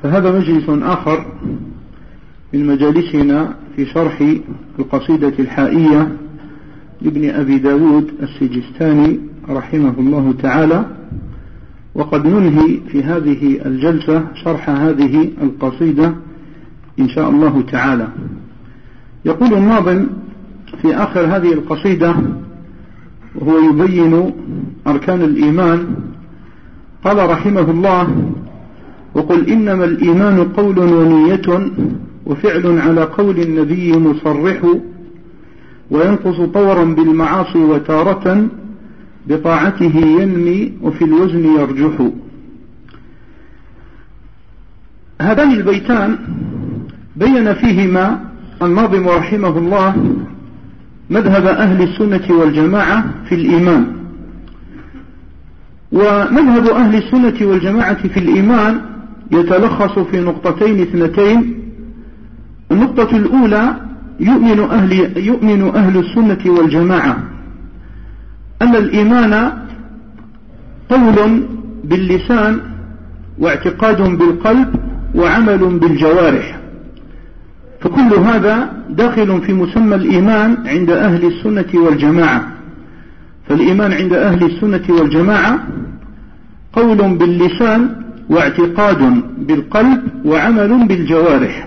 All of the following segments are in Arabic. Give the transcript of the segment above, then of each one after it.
فهذا مجلس آخر من مجالسنا في شرح القصيدة الحائية لابن أبي داود السجستاني رحمه الله تعالى، وقد ننهي في هذه الجلسة شرح هذه القصيدة إن شاء الله تعالى. يقول الناظم في آخر هذه القصيدة وهو يبين أركان الإيمان، قال رحمه الله: وقل إنما الإيمان قول ونية وفعل على قول النبي مصرح، وينقص طورا بالمعاصي وتارة بطاعته ينمي وفي الوزن يرجح. هذان البيتان بين فيهما الناظم رحمه الله مذهب أهل السنة والجماعة في الإيمان. ومذهب أهل السنة والجماعة في الإيمان يتلخص في نقطتين اثنتين. النقطة الأولى: يؤمن أهل السنة والجماعة أن الإيمان قول باللسان واعتقاد بالقلب وعمل بالجوارح، فكل هذا داخل في مسمى الإيمان عند أهل السنة والجماعة. فالإيمان عند أهل السنة والجماعة قول باللسان واعتقاد بالقلب وعمل بالجوارح.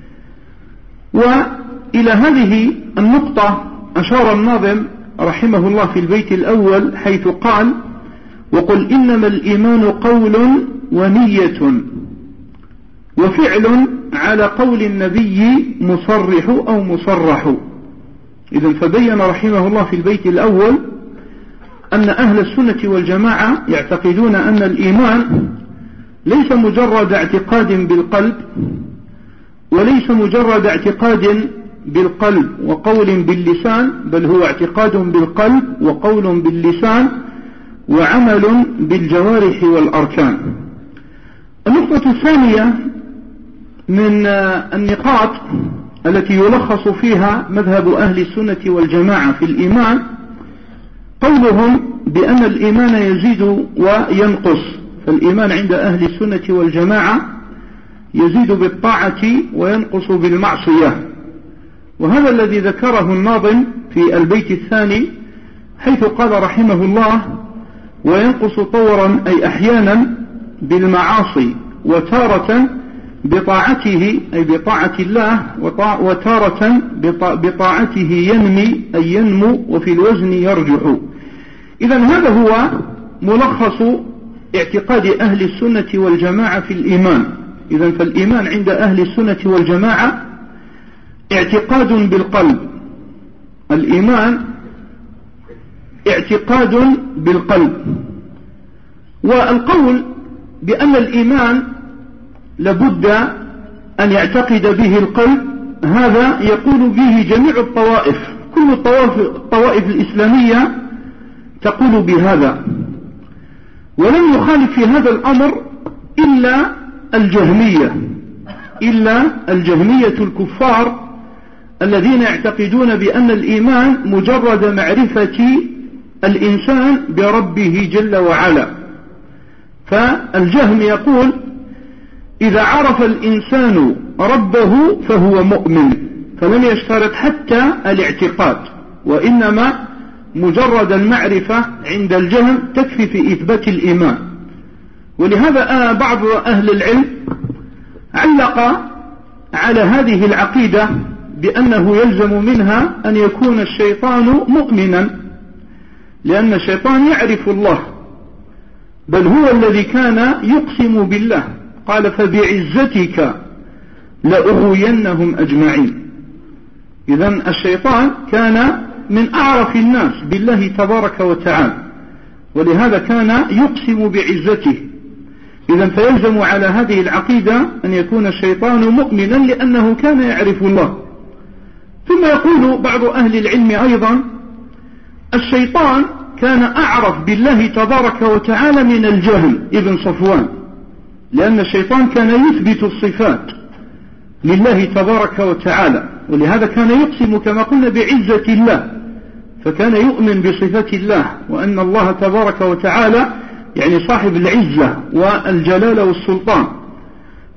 وإلى هذه النقطة أشار الناظم رحمه الله في البيت الأول حيث قال: وقل إنما الإيمان قول ونية وفعل على قول النبي مصرح أو مصرح. إذن فبين رحمه الله في البيت الأول أن أهل السنة والجماعة يعتقدون أن الإيمان ليس مجرد اعتقاد بالقلب، وليس مجرد اعتقاد بالقلب وقول باللسان، بل هو اعتقاد بالقلب وقول باللسان وعمل بالجوارح والأركان. النقطة الثانية من النقاط التي يلخص فيها مذهب أهل السنة والجماعة في الإيمان قولهم بأن الإيمان يزيد وينقص. فالإيمان عند أهل السنة والجماعة يزيد بالطاعة وينقص بالمعصية، وهذا الذي ذكره الناظم في البيت الثاني حيث قال رحمه الله: وينقص طورا أي أحيانا بالمعاصي وتارة بطاعته أي بطاعة الله، وتارة بطاعته ينمي أي ينمو وفي الوزن يرجح. إذن هذا هو ملخص اعتقاد أهل السنة والجماعة في الإيمان. إذن فالإيمان عند أهل السنة والجماعة اعتقاد بالقلب. الإيمان اعتقاد بالقلب، والقول بأن الإيمان لابد أن يعتقد به القلب هذا يقول به جميع الطوائف، كل الطوائف الإسلامية تقول بهذا، ولم يخالف في هذا الأمر إلا الجهمية الكفار الذين يعتقدون بأن الإيمان مجرد معرفة الإنسان بربه جل وعلا. فالجهم يقول: إذا عرف الإنسان ربه فهو مؤمن، فلم يشترط حتى الاعتقاد، وإنما مجرد المعرفة عند الجهم تكفي في إثبات الإيمان. ولهذا بعض أهل العلم علق على هذه العقيدة بأنه يلزم منها أن يكون الشيطان مؤمنا، لأن الشيطان يعرف الله، بل هو الذي كان يقسم بالله، قال: فبعزتك لأغوينهم أجمعين. إذن الشيطان كان من أعرف الناس بالله تبارك وتعالى، ولهذا كان يقسم بعزته. إذن فيلزم على هذه العقيدة أن يكون الشيطان مؤمنا لأنه كان يعرف الله. ثم يقول بعض أهل العلم أيضا: الشيطان كان أعرف بالله تبارك وتعالى من الجهم ابن صفوان، لأن الشيطان كان يثبت الصفات لله تبارك وتعالى، ولهذا كان يقسم كما قلنا بعزة الله، فكان يؤمن بصفات الله وأن الله تبارك وتعالى يعني صاحب العزة والجلال والسلطان.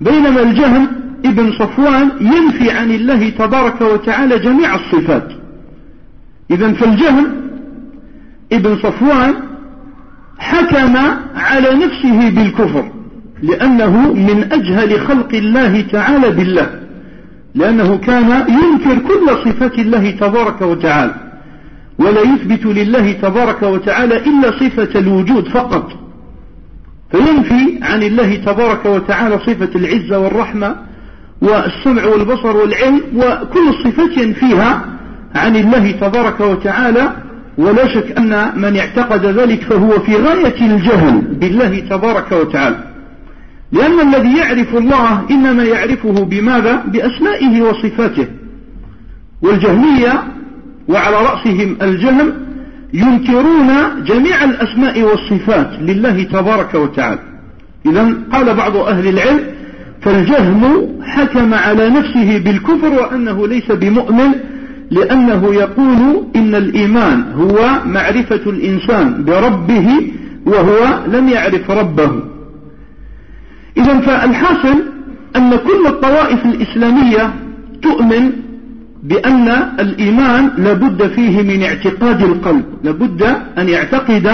بينما الجهم ابن صفوان ينفي عن الله تبارك وتعالى جميع الصفات. إذن فالجهم ابن صفوان حكم على نفسه بالكفر، لأنه من أجهل خلق الله تعالى بالله، لأنه كان ينكر كل صفات الله تبارك وتعالى، ولا يثبت لله تبارك وتعالى إلا صفة الوجود فقط، فينفي عن الله تبارك وتعالى صفة العزة والرحمة والسمع والبصر والعلم، وكل الصفات ينفيها عن الله تبارك وتعالى. ولا شك أن من اعتقد ذلك فهو في غاية الجهل بالله تبارك وتعالى، لأن الذي يعرف الله إنما يعرفه بماذا؟ بأسمائه وصفاته. والجهمية وعلى رأسهم الجهم ينكرون جميع الأسماء والصفات لله تبارك وتعالى. إذن قال بعض أهل العلم فالجهم حكم على نفسه بالكفر وأنه ليس بمؤمن، لأنه يقول إن الإيمان هو معرفة الإنسان بربه وهو لم يعرف ربه. إذن فالحاصل أن كل الطوائف الإسلامية تؤمن بأن الإيمان لابد فيه من اعتقاد القلب، لابد أن يعتقد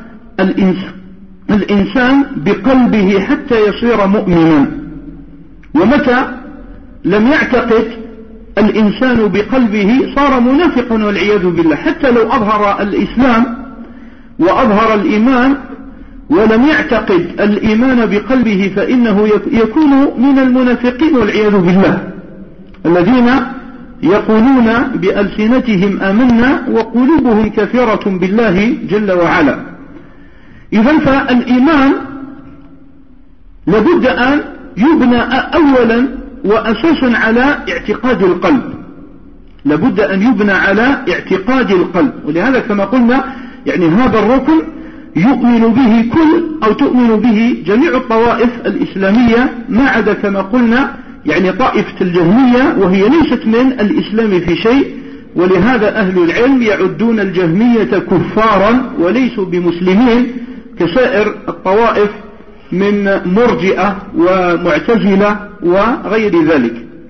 الإنسان بقلبه حتى يصير مؤمنا. ومتى لم يعتقد الإنسان بقلبه صار منافقا والعياذ بالله، حتى لو أظهر الإسلام وأظهر الإيمان ولم يعتقد الإيمان بقلبه فإنه يكون من المنافقين والعياذ بالله، الذين يقولون بألسنتهم آمنا وقلوبهم كافرة بالله جل وعلا. إذن فالإيمان لابد أن يبنى أولا وأساسا على اعتقاد القلب، لابد أن يبنى على اعتقاد القلب. ولهذا كما قلنا يعني هذا الركن يؤمن به تؤمن به جميع الطوائف الإسلامية، ما عدا كما قلنا يعني طائفة الجهمية، وهي ليست من الإسلام في شيء. ولهذا أهل العلم يعدون الجهمية كفارا وليسوا بمسلمين كسائر الطوائف من مرجئة ومعتزلة وغير ذلك.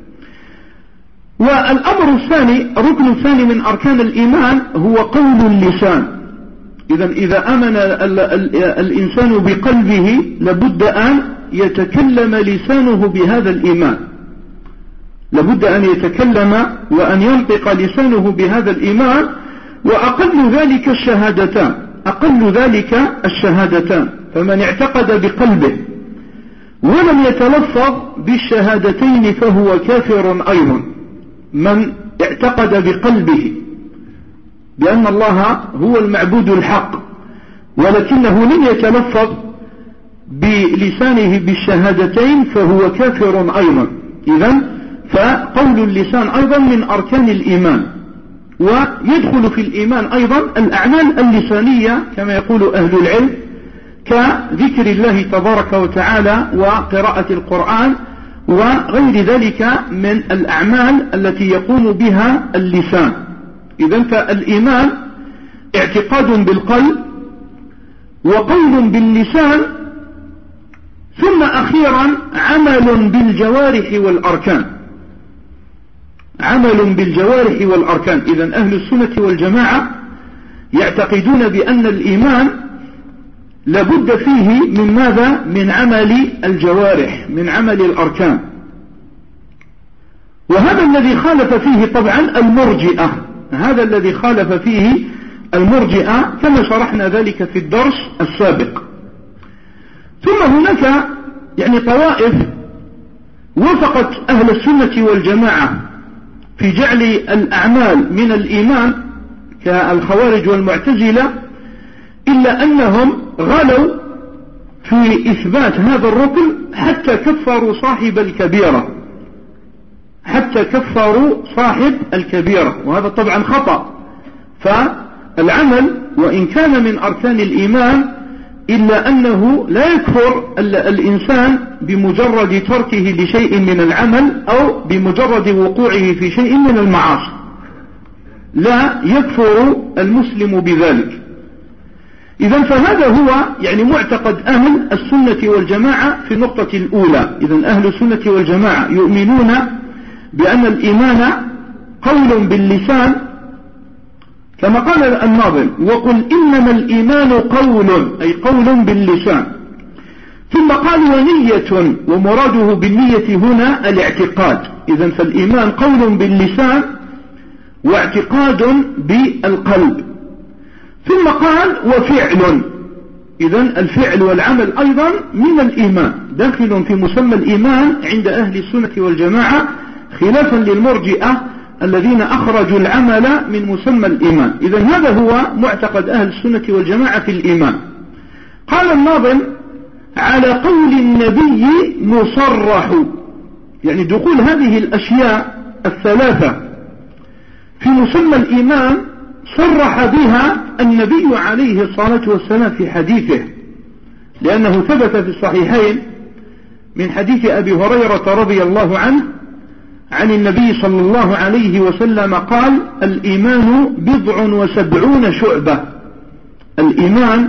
والأمر الثاني، الركن الثاني من أركان الإيمان هو قول اللسان. إذا آمن الإنسان بقلبه لابد أن يتكلم لسانه بهذا الإيمان، لابد أن يتكلم وأن ينطق لسانه بهذا الإيمان. وأقل ذلك الشهادتان، أقل ذلك الشهادتان. فمن اعتقد بقلبه ولم يتلفظ بالشهادتين فهو كافر أيضا. من اعتقد بقلبه بأن الله هو المعبود الحق ولكنه لم يتلفظ بلسانه بالشهادتين فهو كافر أيضا. إذن فقول اللسان أيضا من أركان الإيمان. ويدخل في الإيمان أيضا الأعمال اللسانية كما يقول أهل العلم، كذكر الله تبارك وتعالى وقراءة القرآن وغير ذلك من الأعمال التي يقوم بها اللسان. إذن فالإيمان اعتقاد بالقلب وقول باللسان، ثم أخيرا عمل بالجوارح والأركان، عمل بالجوارح والأركان. إذن أهل السنة والجماعة يعتقدون بأن الإيمان لابد فيه من ماذا؟ من عمل الجوارح، من عمل الأركان. وهذا الذي خالف فيه طبعا المرجئة، هذا الذي خالف فيه المرجئة كما شرحنا ذلك في الدرس السابق. ثم هناك يعني طوائف وافقت أهل السنة والجماعة في جعل الأعمال من الإيمان كالخوارج والمعتزلة، إلا أنهم غلوا في إثبات هذا الركن حتى كفروا صاحب الكبيرة، حتى كفروا صاحب الكبيرة، وهذا طبعا خطأ. فالعمل وإن كان من أركان الإيمان إلا أنه لا يكفر الإنسان بمجرد تركه لشيء من العمل أو بمجرد وقوعه في شيء من المعاصي، لا يكفر المسلم بذلك. إذن فهذا هو يعني معتقد أهل السنة والجماعة في النقطة الأولى. إذن أهل السنة والجماعة يؤمنون بأن الإيمان قول باللسان كما قال الناظم: وقل إنما الإيمان قول، أي قول باللسان. ثم قال: ونية، ومراده بالنية هنا الاعتقاد. إذن فالإيمان قول باللسان واعتقاد بالقلب. ثم قال: وفعل. إذن الفعل والعمل أيضا من الإيمان، داخل في مسمى الإيمان عند أهل السنة والجماعة، خلافا للمرجئة الذين أخرجوا العمل من مسمى الإيمان. إذن هذا هو معتقد أهل السنة والجماعة في الإيمان. قال الناظم: على قول النبي مصرح، يعني دخول هذه الأشياء الثلاثة في مسمى الإيمان صرح بها النبي عليه الصلاة والسلام في حديثه، لأنه ثبت في الصحيحين من حديث أبي هريرة رضي الله عنه عن النبي صلى الله عليه وسلم قال: الإيمان 70 شعبة. الإيمان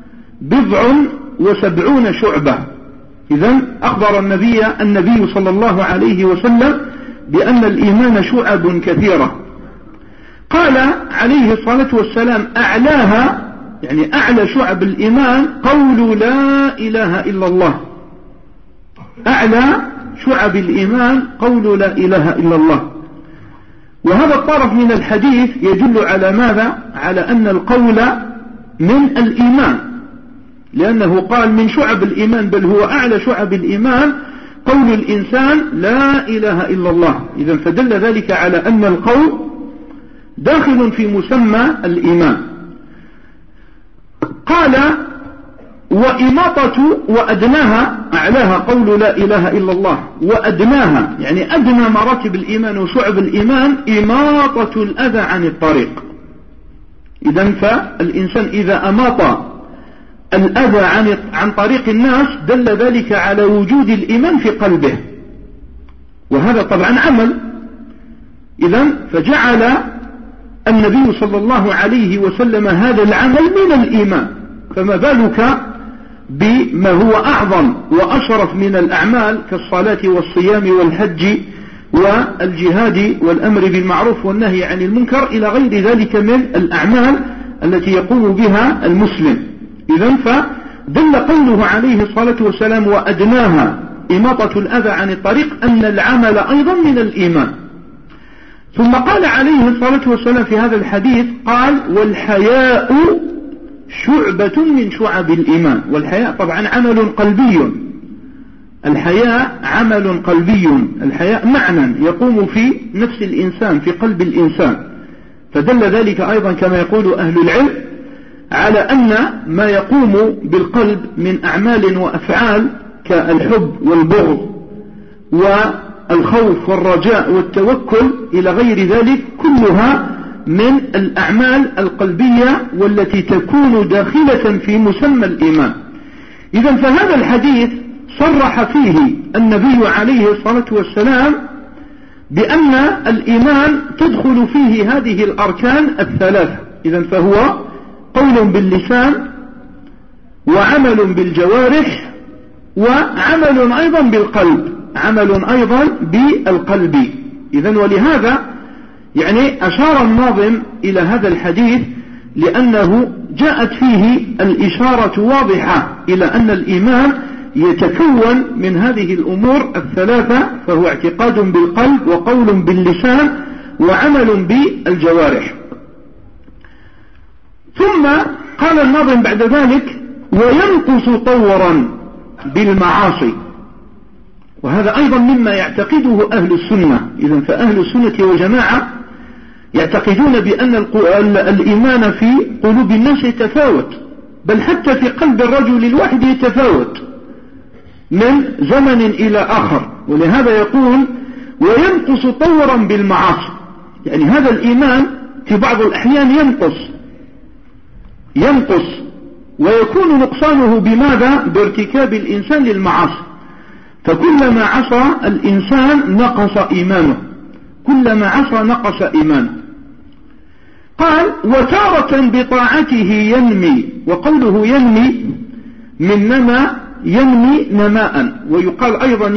70 شعبة. إذن أخبر النبي صلى الله عليه وسلم بأن الإيمان شعب كثيرة. قال عليه الصلاة والسلام: أعلاها، يعني أعلى شعب الإيمان قول لا إله إلا الله. أعلى شعب الإيمان قول لا إله إلا الله. وهذا الطرف من الحديث يدل على ماذا؟ على أن القول من الإيمان، لأنه قال من شعب الإيمان، بل هو أعلى شعب الإيمان قول الإنسان لا إله إلا الله. إذن فدل ذلك على أن القول داخل في مسمى الإيمان. قال: وإماطة، وأدناها، أعلاها قول لا إله إلا الله، وأدناها يعني أدنى مراتب الإيمان وشعب الإيمان إماطة الأذى عن الطريق. إذن فالإنسان إذا أماط الأذى عن طريق الناس دل ذلك على وجود الإيمان في قلبه، وهذا طبعا عمل. إذن فجعل النبي صلى الله عليه وسلم هذا العمل من الإيمان، فما بالك بما هو أعظم وأشرف من الأعمال كالصلاة والصيام والحج والجهاد والأمر بالمعروف والنهي عن المنكر إلى غير ذلك من الأعمال التي يقوم بها المسلم. إذن فدل قوله عليه الصلاة والسلام: وأدناها إماطة الأذى عن الطريق، أن العمل أيضا من الإيمان. ثم قال عليه الصلاة والسلام في هذا الحديث، قال: والحياء شعبة من شعب الإيمان. والحياء طبعا عمل قلبي، الحياء عمل قلبي، الحياء معنى يقوم في نفس الإنسان، في قلب الإنسان. فدل ذلك أيضا كما يقول أهل العلم على أن ما يقوم بالقلب من أعمال وأفعال كالحب والبغض والخوف والرجاء والتوكل إلى غير ذلك كلها من الأعمال القلبية والتي تكون داخلة في مسمى الإيمان. إذن فهذا الحديث صرح فيه النبي عليه الصلاة والسلام بأن الإيمان تدخل فيه هذه الأركان الثلاثة. إذن فهو قول باللسان، وعمل بالجوارح، وعمل أيضا بالقلب، عمل أيضا بالقلب. إذن ولهذا يعني أشار الناظم إلى هذا الحديث لأنه جاءت فيه الإشارة واضحة إلى أن الإيمان يتكون من هذه الأمور الثلاثة، فهو اعتقاد بالقلب، وقول باللسان، وعمل بالجوارح. ثم قال الناظم بعد ذلك: وينقص طورا بالمعاصي. وهذا أيضا مما يعتقده أهل السنة. إذن فأهل السنة والجماعة يعتقدون بأن الإيمان في قلوب الناس يتفاوت، بل حتى في قلب الرجل الواحد يتفاوت من زمن إلى آخر. ولهذا يقول: وينقص طورا بالمعاصي، يعني هذا الإيمان في بعض الأحيان ينقص ويكون نقصانه بماذا؟ بارتكاب الإنسان للمعاصي. فكلما عصى الإنسان نقص إيمانه، كلما عصى نقص إيمانه. قال وتارة بطاعته ينمي، وقوله ينمي من نمى ينمي نماء، ويقال أيضا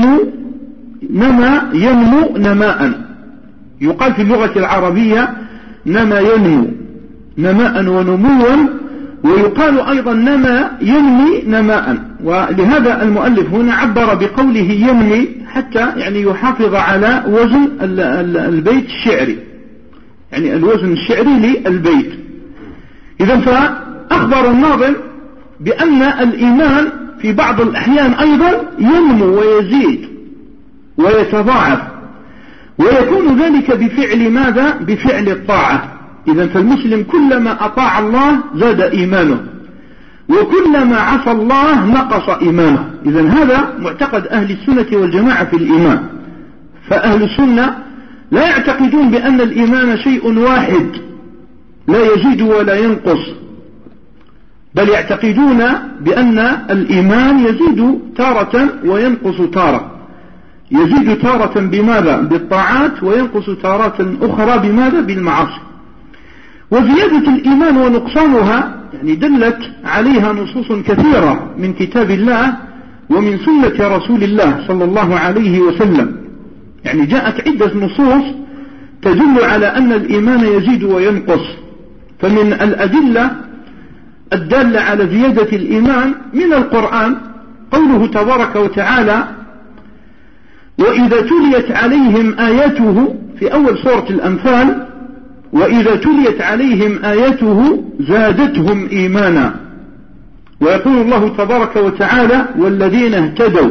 ينمو نماء، يقال في اللغة العربية نمى ينمو نماء ونموا، ويقال أيضا نمى ينمي نماء. ولهذا المؤلف هنا عبر بقوله ينمي حتى يعني يحافظ على وزن البيت الشعري، يعني الوزن الشعري للبيت. إذن فأخبر الناظم بأن الإيمان في بعض الأحيان أيضا ينمو ويزيد ويتضاعف، ويكون ذلك بفعل ماذا؟ بفعل الطاعة. إذن فالمسلم كلما أطاع الله زاد إيمانه، وكلما عصى الله نقص إيمانه. إذن هذا معتقد أهل السنة والجماعة في الإيمان. فأهل السنة لا يعتقدون بأن الإيمان شيء واحد لا يزيد ولا ينقص، بل يعتقدون بأن الإيمان يزيد تارة وينقص تارة، يزيد تارة بماذا؟ بالطاعات، وينقص تارة أخرى بماذا؟ بالمعاصي. وزيادة الإيمان ونقصانها يعني دلت عليها نصوص كثيرة من كتاب الله ومن سنة رسول الله صلى الله عليه وسلم، يعني جاءت عدة نصوص تدل على أن الإيمان يزيد وينقص. فمن الأدلة الدالة على زيادة الإيمان من القرآن قوله تبارك وتعالى وإذا تليت عليهم آياته، في أول سورة الأنفال، وإذا تليت عليهم آياته زادتهم إيمانا. ويقول الله تبارك وتعالى والذين اهتدوا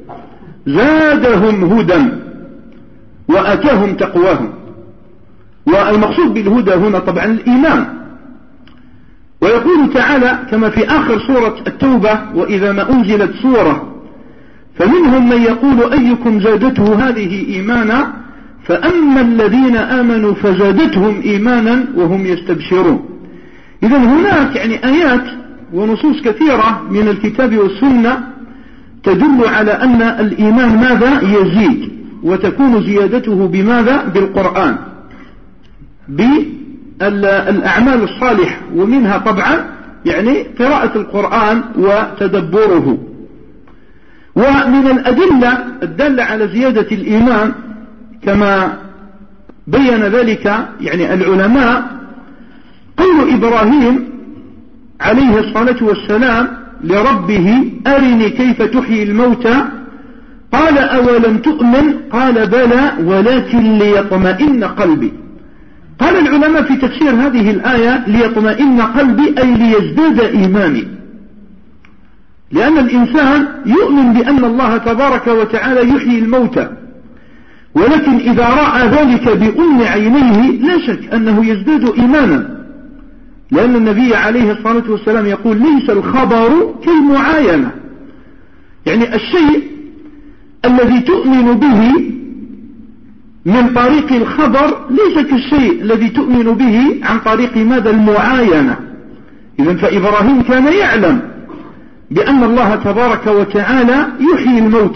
زادهم هدى وأتاهم تقواهم. والمقصود بالهدى هنا طبعا الإيمان. ويقول تعالى كما في آخر سورة التوبة وإذا ما أنزلت سورة فمنهم من يقول أيكم زادته هذه إيمانا فأما الذين آمنوا فزادتهم إيمانا وهم يستبشرون. إذن هناك يعني آيات ونصوص كثيرة من الكتاب والسنة تدل على أن الإيمان ماذا؟ يزيد، وتكون زيادته بماذا؟ بالقرآن، بالأعمال الصالحة، ومنها طبعا يعني قراءة القرآن وتدبره. ومن الأدلة الدالة على زيادة الإيمان كما بين ذلك يعني العلماء قول إبراهيم عليه الصلاة والسلام لربه أرني كيف تحيي الموتى قال أولم تؤمن قال بلى ولكن ليطمئن قلبي. قال العلماء في تفسير هذه الآية ليطمئن قلبي أي ليزداد إيماني، لأن الإنسان يؤمن بأن الله تبارك وتعالى يحيي الموتى، ولكن إذا رأى ذلك بأم عينيه لا شك أنه يزداد إيمانا، لأن النبي عليه الصلاة والسلام يقول ليس الخبر كالمعاينة، يعني الشيء الذي تؤمن به من طريق الخبر ليس كالشيء الذي تؤمن به عن طريق ماذا؟ المعاينة. إذن فإبراهيم كان يعلم بأن الله تبارك وتعالى يحيي الموت،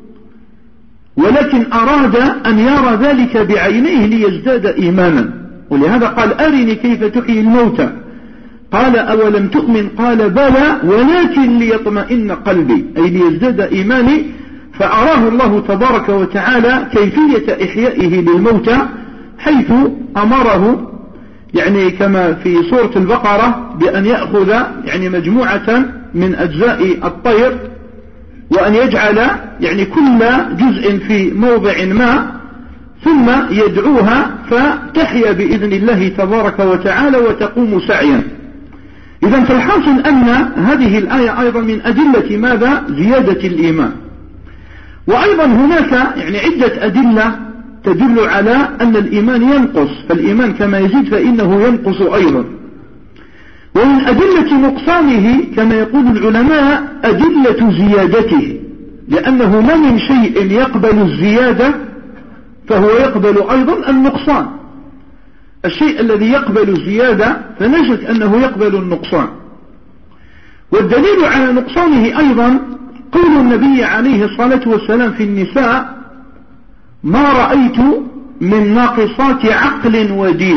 ولكن أراد أن يرى ذلك بعينيه ليزداد إيمانا، ولهذا قال أرني كيف تحيي الموتى قال أولم تؤمن قال بلى ولكن ليطمئن قلبي أي ليزداد إيماني. فأراه الله تبارك وتعالى كيفية إحيائه للموتى، حيث أمره يعني كما في سورة البقرة بأن يأخذ يعني مجموعة من أجزاء الطير وأن يجعل يعني كل جزء في موضع ما ثم يدعوها فتحيا بإذن الله تبارك وتعالى وتقوم سعيا. إذن فالحاصل أن هذه الآية أيضا من أدلة ماذا؟ زيادة الإيمان. وأيضا هناك يعني عدة أدلة تدل على أن الإيمان ينقص، فالإيمان كما يزيد فإنه ينقص أيضا. ومن أدلة نقصانه كما يقول العلماء أدلة زيادته، لأنه ما من شيء يقبل الزيادة فهو يقبل أيضا النقصان. الشيء الذي يقبل الزيادة فنجد أنه يقبل النقصان. والدليل على نقصانه أيضا قول النبي عليه الصلاة والسلام في النساء ما رأيت من ناقصات عقل ودين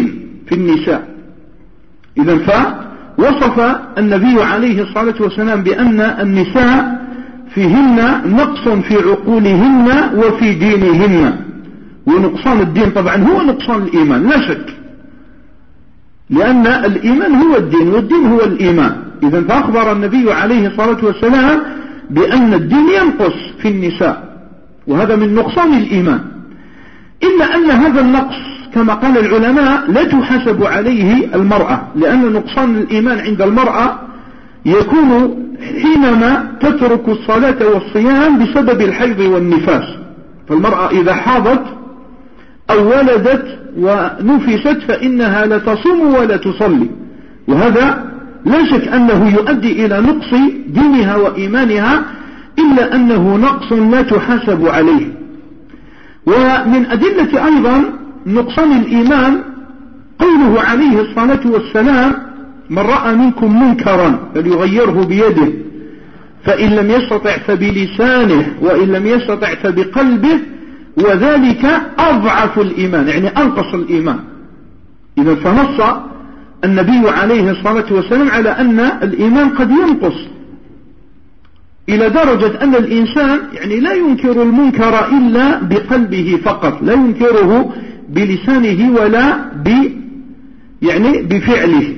في النساء. إذن فوصف النبي عليه الصلاة والسلام بأن النساء فيهن نقص في عقولهن وفي دينهن. ونقصان الدين طبعا هو نقصان الإيمان لا شك، لأن الإيمان هو الدين والدين هو الإيمان. إذن فأخبر النبي عليه الصلاة والسلام بأن الدين ينقص في النساء، وهذا من نقصان الإيمان. إلا أن هذا النقص كما قال العلماء لا تحاسب عليه المرأة، لأن نقصان الإيمان عند المرأة يكون حينما تترك الصلاة والصيام بسبب الحيض والنفاس. فالمرأة إذا حاضت أو ولدت ونفست فإنها لا تصوم ولا تصلي، وهذا لا شك أنه يؤدي إلى نقص دينها وإيمانها، إلا أنه نقص لا تحاسب عليه. ومن أدلة أيضا نقصان الإيمان قوله عليه الصلاة والسلام: من رأى منكم منكرا فليغيره بيده، فإن لم يستطع فبلسانه، وإن لم يستطع فبقلبه، وذلك أضعف الإيمان، يعني أنقص الإيمان. إذا فنص النبي عليه الصلاة والسلام على أن الإيمان قد ينقص إلى درجة أن الإنسان يعني لا ينكر المنكر إلا بقلبه فقط، لا ينكره بلسانه ولا يعني بفعله.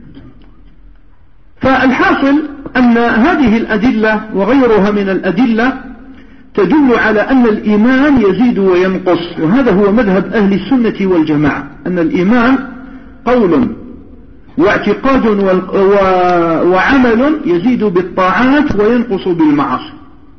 فالحاصل أن هذه الأدلة وغيرها من الأدلة تدل على أن الإيمان يزيد وينقص، وهذا هو مذهب أهل السنة والجماعة، أن الإيمان قول واعتقاد وعمل يزيد بالطاعات وينقص بالمعاصي.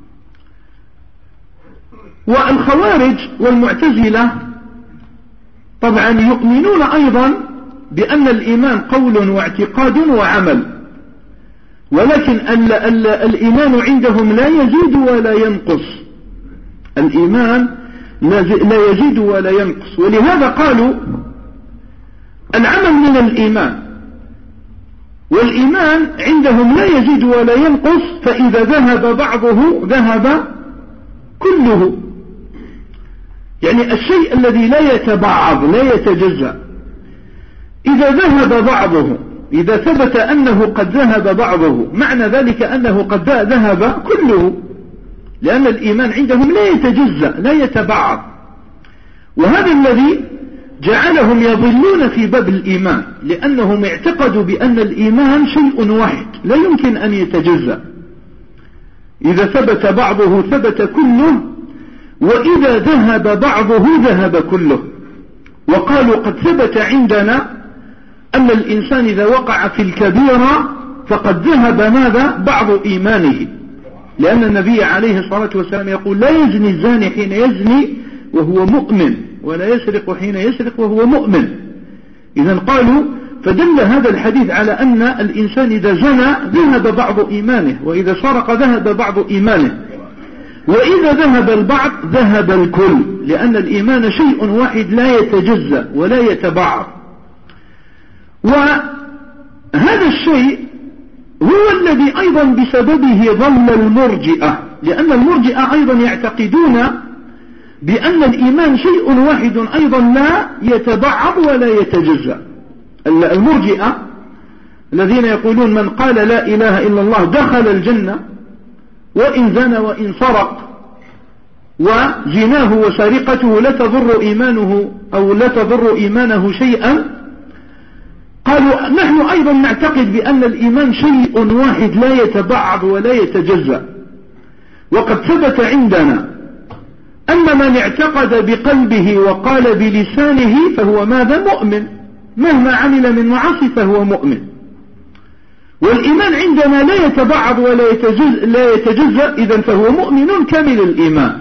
والخوارج والمعتزلة طبعا يؤمنون أيضا بأن الإيمان قول واعتقاد وعمل، ولكن الإيمان عندهم لا يزيد ولا ينقص، الإيمان لا يزيد ولا ينقص. ولهذا قالوا العمل من الإيمان، والإيمان عندهم لا يزيد ولا ينقص، فإذا ذهب بعضه ذهب كله، يعني الشيء الذي لا يتبعض لا يتجزأ إذا ذهب بعضه، إذا ثبت أنه قد ذهب بعضه معنى ذلك أنه قد ذهب كله، لأن الإيمان عندهم لا يتجزأ لا يتبعض. وهذا الذي جعلهم يضلون في باب الإيمان، لأنهم اعتقدوا بأن الإيمان شيء واحد لا يمكن أن يتجزأ، إذا ثبت بعضه ثبت كله، وإذا ذهب بعضه ذهب كله. وقالوا قد ثبت عندنا أن الإنسان إذا وقع في الكبيرة فقد ذهب ماذا؟ بعض إيمانه، لأن النبي عليه الصلاة والسلام يقول: لا يزني الزاني حين يزني وهو مؤمن، ولا يسرق حين يسرق وهو مؤمن. إذن قالوا فدل هذا الحديث على أن الإنسان إذا زنى ذهب بعض إيمانه، وإذا سرق ذهب بعض إيمانه، وإذا ذهب البعض ذهب الكل، لأن الإيمان شيء واحد لا يتجزأ ولا يتبعض. وهذا الشيء هو الذي أيضا بسببه ضل المرجئة، لأن المرجئة أيضا يعتقدون بأن الإيمان شيء واحد أيضا لا يتبعض ولا يتجزأ. المرجئة الذين يقولون من قال لا إله إلا الله دخل الجنة وإن زنى وإن سرق، وزناه وسرقته لا تضر إيمانه أو لا تضر إيمانه شيئا، قالوا نحن أيضا نعتقد بأن الإيمان شيء واحد لا يتبعض ولا يتجزأ. وقد ثبت عندنا أن من اعتقد بقلبه وقال بلسانه فهو ماذا؟ مؤمن، مهما عمل من معاصي فهو مؤمن. والإيمان عندنا لا يتبعض ولا يتجزأ، إذن فهو مؤمن كامل الإيمان،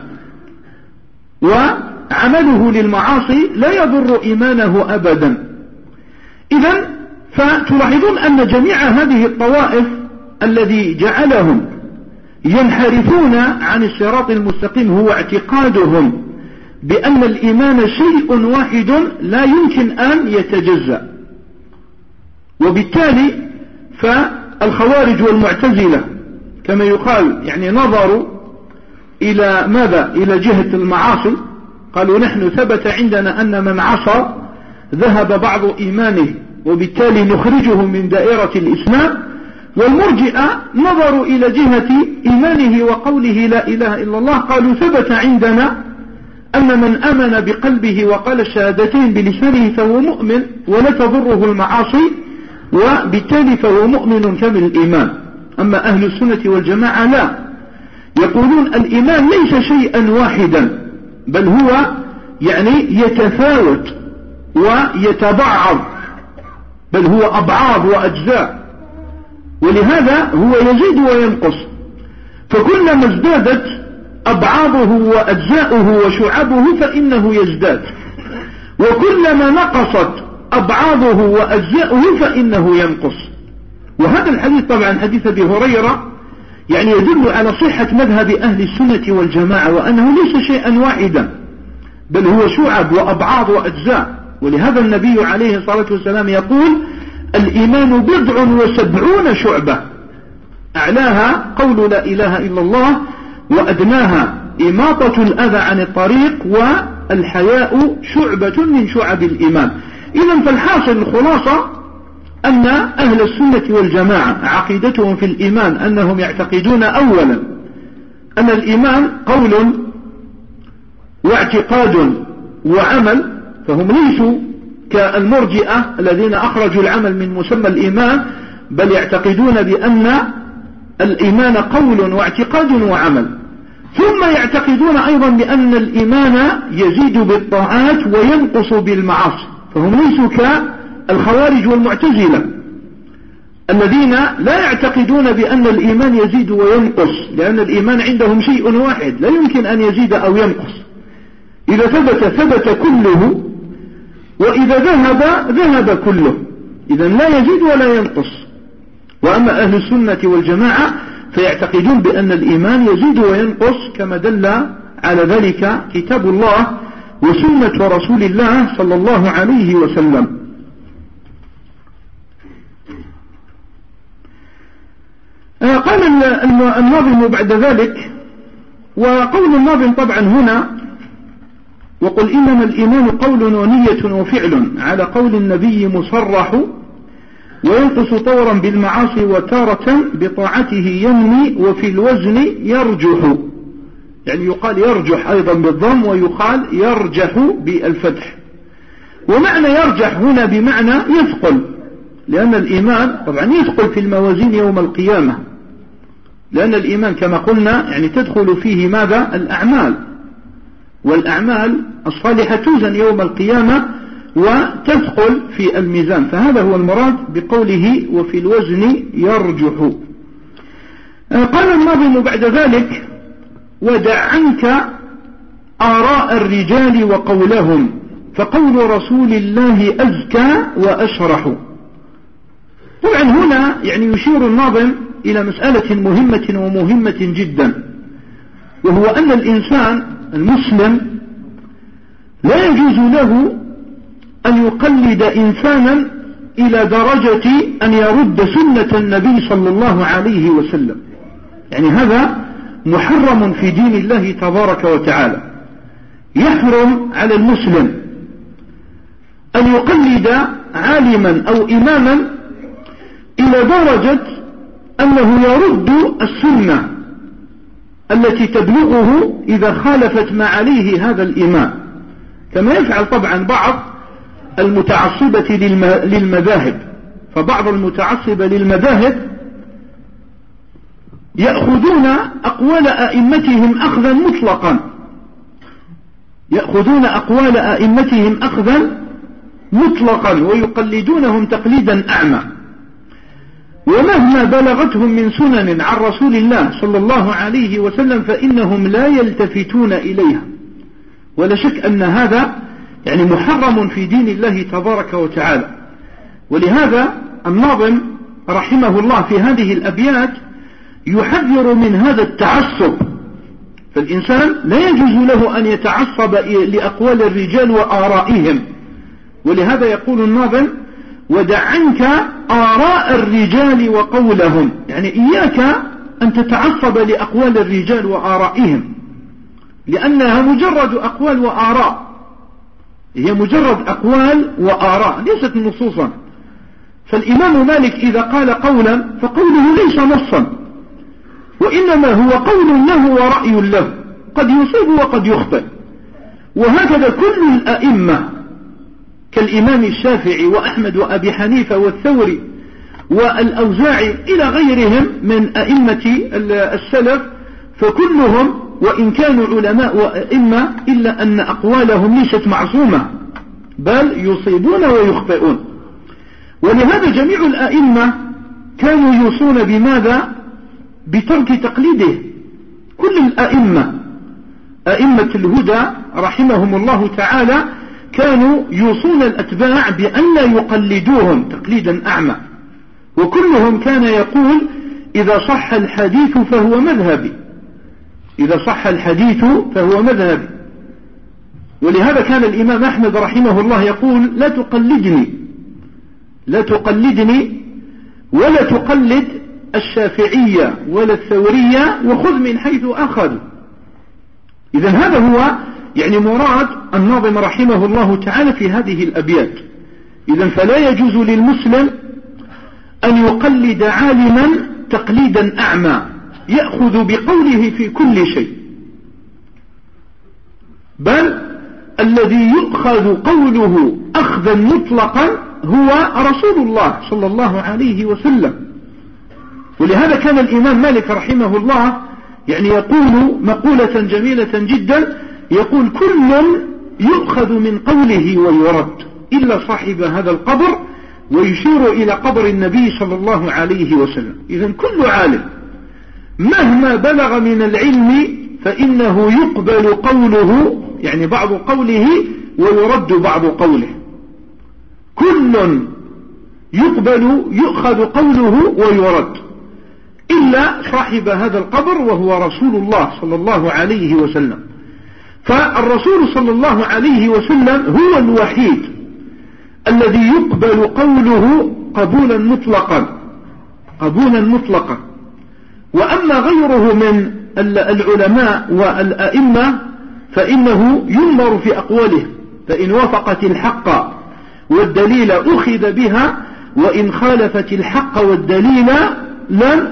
وعمله للمعاصي لا يضر إيمانه أبدا. إذن فتلاحظون أن جميع هذه الطوائف الذي جعلهم ينحرفون عن الصراط المستقيم هو اعتقادهم بأن الإيمان شيء واحد لا يمكن أن يتجزأ. وبالتالي فالخوارج والمعتزلة كما يقال يعني نظروا إلى ماذا؟ إلى جهة المعاصي، قالوا نحن ثبت عندنا أن من عصى ذهب بعض إيمانه وبالتالي نخرجه من دائرة الإسلام، والمرجئة نظروا إلى جهة إيمانه وقوله لا إله إلا الله، قالوا ثبت عندنا أن من آمن بقلبه وقال الشهادتين بلسانه فهو مؤمن ولا تضره المعاصي، وبالتالي فهو مؤمن كامل الإيمان. أما أهل السنة والجماعة لا، يقولون الإيمان ليس شيئا واحدا، بل هو يتفاوت ويتبعض، بل هو أبعاض وأجزاء، ولهذا هو يزيد وينقص، فكلما ازدادت أبعاضه وأجزاؤه وشعبه فإنه يزداد، وكلما نقصت أبعاضه وأجزاؤه فإنه ينقص. وهذا الحديث طبعا حديث أبي هريرة يدل على صحة مذهب أهل السنة والجماعة، وأنه ليس شيئا واحدا بل هو شعب وأبعاض وأجزاء. ولهذا النبي عليه الصلاة والسلام يقول الإيمان 70 شعبة، أعلاها قول لا إله إلا الله، وأدناها إماطة الأذى عن الطريق، والحياء شعبة من شعب الإيمان. إذن فالحاصل الخلاصة أن أهل السنة والجماعة عقيدتهم في الإيمان أنهم يعتقدون أولا أن الإيمان قول واعتقاد وعمل، فهم ليسوا كالمرجئة الذين أخرجوا العمل من مسمى الإيمان، بل يعتقدون بأن الإيمان قول واعتقاد وعمل. ثم يعتقدون أيضا بأن الإيمان يزيد بالطاعات وينقص بالمعاصي، فهم ليسوا كالخوارج والمعتزلة الذين لا يعتقدون بأن الإيمان يزيد وينقص، لأن الإيمان عندهم شيء واحد لا يمكن أن يزيد أو ينقص، إذا ثبت كله، وإذا ذهب كله، إذا لا يزيد ولا ينقص. وأما أهل السنة والجماعة فيعتقدون بأن الإيمان يزيد وينقص، كما دل على ذلك كتاب الله وسنة رسول الله صلى الله عليه وسلم. قال الناظم بعد ذلك، وقول الناظم طبعا هنا وقل إنما الإيمان قول ونية وفعل على قول النبي مصرح، وينقص طورا بالمعاصي وتارة بطاعته ينمي، وفي الوزن يرجح، يقال يرجح أيضا بالضم، ويقال يرجح بالفتح. ومعنى يرجح هنا بمعنى يثقل، لأن الإيمان طبعا يثقل في الموازين يوم القيامة، لأن الإيمان كما قلنا تدخل فيه ماذا؟ الأعمال، والأعمال الصالحة توزن يوم القيامة وتثقل في الميزان، فهذا هو المراد بقوله وفي الوزن يرجح. قال الناظم بعد ذلك ودع عنك آراء الرجال وقولهم، فقول رسول الله أزكى وأشرح. طبعا هنا يشير الناظم إلى مسألة مهمة ومهمة جدا، وهو أن الإنسان المسلم لا يجوز له أن يقلد إنسانا إلى درجة أن يرد سنة النبي صلى الله عليه وسلم، هذا محرم في دين الله تبارك وتعالى. يحرم على المسلم أن يقلد عالما أو إماما إلى درجة أنه يرد السنة التي تبلغه إذا خالفت ما عليه هذا الإمام، كما يفعل طبعا بعض المتعصبة للمذاهب. فبعض المتعصبة للمذاهب يأخذون أقوال أئمتهم أخذا مطلقا، يأخذون أقوال أئمتهم أخذا مطلقا ويقلدونهم تقليدا أعمى، ومهما بلغتهم من سنن عن رسول الله صلى الله عليه وسلم فإنهم لا يلتفتون إليها. ولا شك أن هذا محرم في دين الله تبارك وتعالى. ولهذا الناظم رحمه الله في هذه الأبيات يحذر من هذا التعصب، فالإنسان لا يجوز له أن يتعصب لأقوال الرجال وآرائهم. ولهذا يقول الناظم ودع عنك آراء الرجال وقولهم، إياك أن تتعصب لأقوال الرجال وآرائهم، لأنها مجرد أقوال وآراء، هي مجرد أقوال وآراء ليست نصوصا. فالإمام مالك إذا قال قولا فقوله ليس نصا، وإنما هو قول له ورأي له، قد يصيب وقد يخطئ. وهكذا كل الأئمة كالإمام الشافعي وأحمد وأبي حنيفة والثوري والأوزاعي إلى غيرهم من أئمة السلف، فكلهم وإن كانوا علماء وأئمة إلا أن أقوالهم ليست معصومة، بل يصيبون ويخطئون. ولهذا جميع الأئمة كانوا يوصون بماذا؟ بترك تقليده. كل الأئمة أئمة الهدى رحمهم الله تعالى كانوا يوصون الأتباع بأن لا يقلدوهم تقليدا أعمى، وكلهم كان يقول إذا صح الحديث فهو مذهبي، إذا صح الحديث فهو مذهبي. ولهذا كان الإمام أحمد رحمه الله يقول لا تقلدني ولا تقلد الشافعية ولا الثورية وخذ من حيث أخذوا. إذا هذا هو يعني مراد الناظم رحمه الله تعالى في هذه الأبيات. إذا فلا يجوز للمسلم أن يقلد عالما تقليدا أعمى يأخذ بقوله في كل شيء، بل الذي يؤخذ قوله أخذا مطلقا هو رسول الله صلى الله عليه وسلم. ولهذا كان الإمام مالك رحمه الله يعني يقول مقولة جميلة جدا، يقول كل يؤخذ من قوله ويرد إلا صاحب هذا القبر، ويشير إلى قبر النبي صلى الله عليه وسلم. إذن كل عالم مهما بلغ من العلم فإنه يقبل قوله، يعني بعض قوله، ويرد بعض قوله. كل يؤخذ قوله ويرد إلا صاحب هذا القبر وهو رسول الله صلى الله عليه وسلم. فالرسول صلى الله عليه وسلم هو الوحيد الذي يقبل قوله قبولا مطلقا. وأما غيره من العلماء والأئمة فإنه ينظر في أقواله، فإن وافقت الحق والدليل أخذ بها، وإن خالفت الحق والدليل لم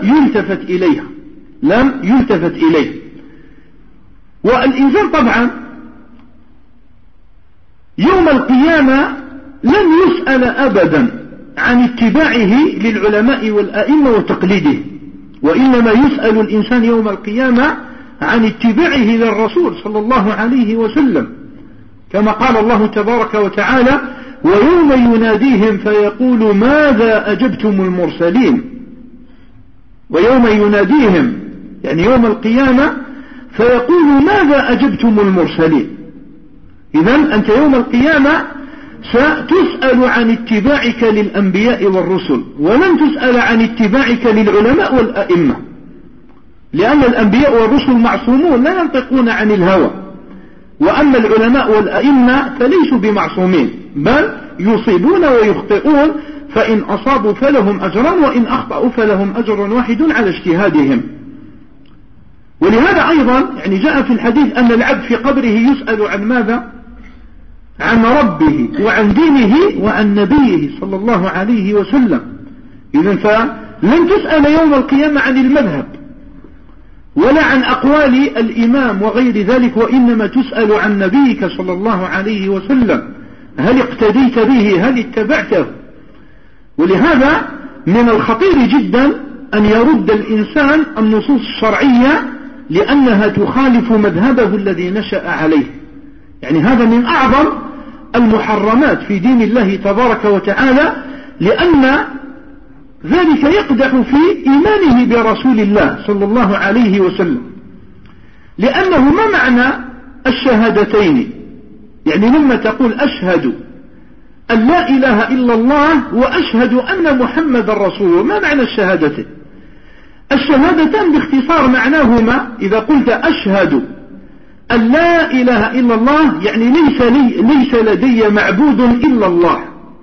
يلتفت إليه. والإنسان طبعا يوم القيامة لن يسأل أبدا عن اتباعه للعلماء والأئمة وتقليده، وإنما يسأل الإنسان يوم القيامة عن اتباعه للرسول صلى الله عليه وسلم، كما قال الله تبارك وتعالى ويوم يناديهم فيقول ماذا أجبتم المرسلين. ويوم يناديهم يعني يوم القيامة فيقول ماذا أجبتم المرسلين. إذن أنت يوم القيامة ستسأل عن اتباعك للأنبياء والرسل، ولن تسأل عن اتباعك للعلماء والأئمة، لأن الأنبياء والرسل معصومون لا ينطقون عن الهوى، وأما العلماء والأئمة فليسوا بمعصومين، بل يصيبون ويخطئون، فإن أصابوا فلهم أجران، وإن أخطأوا فلهم أجر واحد على اجتهادهم. ولهذا أيضا يعني جاء في الحديث أن العبد في قبره يسأل عن ماذا؟ عن ربه وعن دينه وعن نبيه صلى الله عليه وسلم. إذن فلن تسأل يوم القيامة عن المذهب ولا عن أقوال الإمام وغير ذلك، وإنما تسأل عن نبيك صلى الله عليه وسلم، هل اقتديت به؟ هل اتبعته؟ ولهذا من الخطير جدا أن يرد الإنسان النصوص الشرعية لأنها تخالف مذهبه الذي نشأ عليه. يعني هذا من أعظم المحرمات في دين الله تبارك وتعالى، لأن ذلك يقدح في إيمانه برسول الله صلى الله عليه وسلم. لأنه ما معنى الشهادتين؟ يعني لما تقول أشهد أن لا إله إلا الله وأشهد أن محمد رسول، ما معنى الشهادتين؟ الشهادتان باختصار معناهما إذا قلت أشهد أن لا إله إلا الله يعني ليس لدي معبود إلا الله،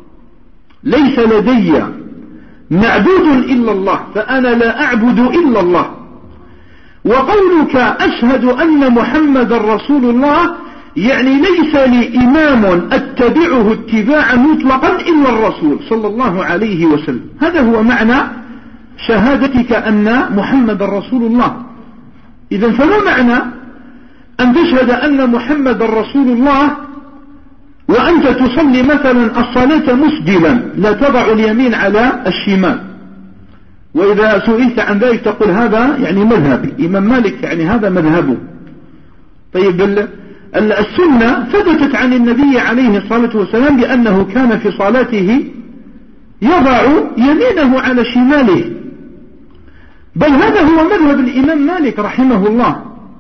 ليس لدي معبود إلا الله، فأنا لا أعبد إلا الله. وقولك أشهد أن محمد رسول الله يعني ليس لي إمام أتبعه اتباعا مطلقا إلا الرسول صلى الله عليه وسلم. هذا هو معنى شهادتك أن محمد رسول الله. إذن فما معنى أن تشهد أن محمد رسول الله وأنت تصلي مثلا الصلاة مسجلا لا تضع اليمين على الشمال، وإذا سئلت عن ذلك تقول هذا يعني مذهبي، إمام مالك يعني هذا مذهبه. طيب السنة ثبتت عن النبي عليه الصلاة والسلام بأنه كان في صلاته يضع يمينه على شماله، بل هذا هو مذهب الإمام مالك رحمه الله.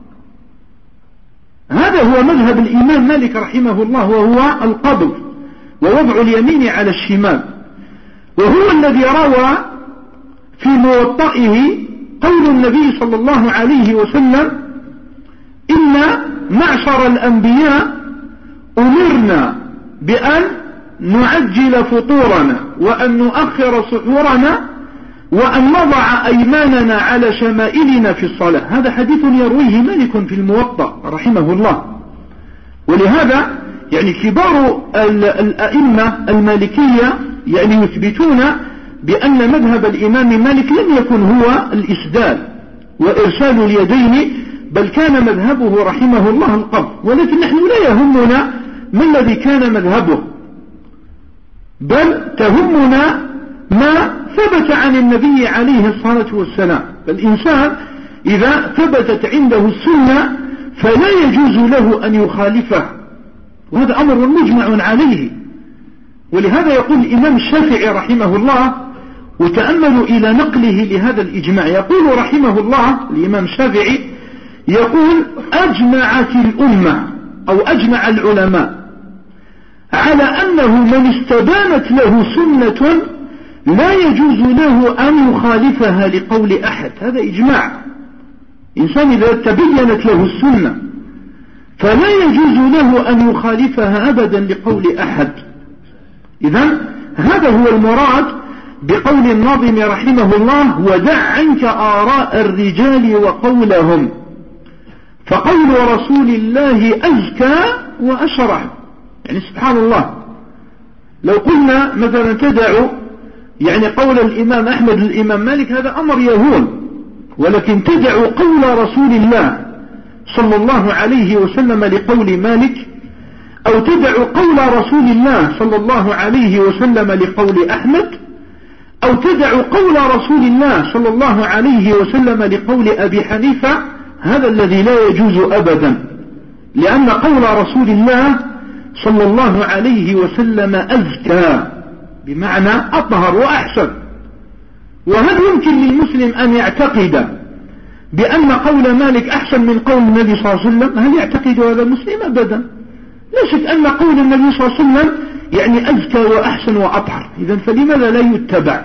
هذا هو مذهب الإمام مالك رحمه الله، وهو القبض ووضع اليمين على الشمال. وهو الذي روى في موطئه قول النبي صلى الله عليه وسلم: إن معشر الأنبياء أمرنا بأن نعجل فطورنا وأن نؤخر سحورنا وأن نضع أيماننا على شمائلنا في الصلاة. هذا حديث يرويه مالك في الموطأ رحمه الله. ولهذا يعني كبار الأئمة المالكية يعني يثبتون بأن مذهب الإمام مالك لم يكن هو الإسدال وإرسال اليدين، بل كان مذهبه رحمه الله القبض. ولكن نحن لا يهمنا ما الذي كان مذهبه، بل تهمنا ما ثبت عن النبي عليه الصلاة والسلام. فالإنسان إذا ثبتت عنده السنة فلا يجوز له أن يخالفه، وهذا أمر مجمع عليه. ولهذا يقول الإمام الشافعي رحمه الله، وتأملوا إلى نقله لهذا الإجماع، يقول رحمه الله الإمام الشافعي يقول: أجمعت الأمة أو أجمع العلماء على أنه من استبانت له سنة لا يجوز له أن يخالفها لقول أحد. هذا إجماع. إنسان إذا تبينت له السنة فلا يجوز له أن يخالفها أبدا لقول أحد. إذن هذا هو المراد بقول الناظم رحمه الله: ودع عنك آراء الرجال وقولهم فقول رسول الله أزكى وأشرح. يعني سبحان الله، لو قلنا مثلا تدع يعني قول الإمام أحمد الإمام مالك هذا أمر يهون، ولكن تدع قول رسول الله صلى الله عليه وسلم لقول مالك، أو تدع قول رسول الله صلى الله عليه وسلم لقول أحمد، أو تدع قول رسول الله صلى الله عليه وسلم لقول أبي حنيفة، هذا الذي لا يجوز أبدا، لأن قول رسول الله صلى الله عليه وسلم أزكى بمعنى أطهر وأحسن. وهل يمكن للمسلم أن يعتقد بأن قول مالك أحسن من قول النبي صلى الله عليه وسلم؟ هل يعتقد هذا المسلم؟ أبدا. لا شك أن قول النبي صلى الله عليه وسلم يعني أزكى وأحسن وأطهر، إذن فلماذا لا يتبع؟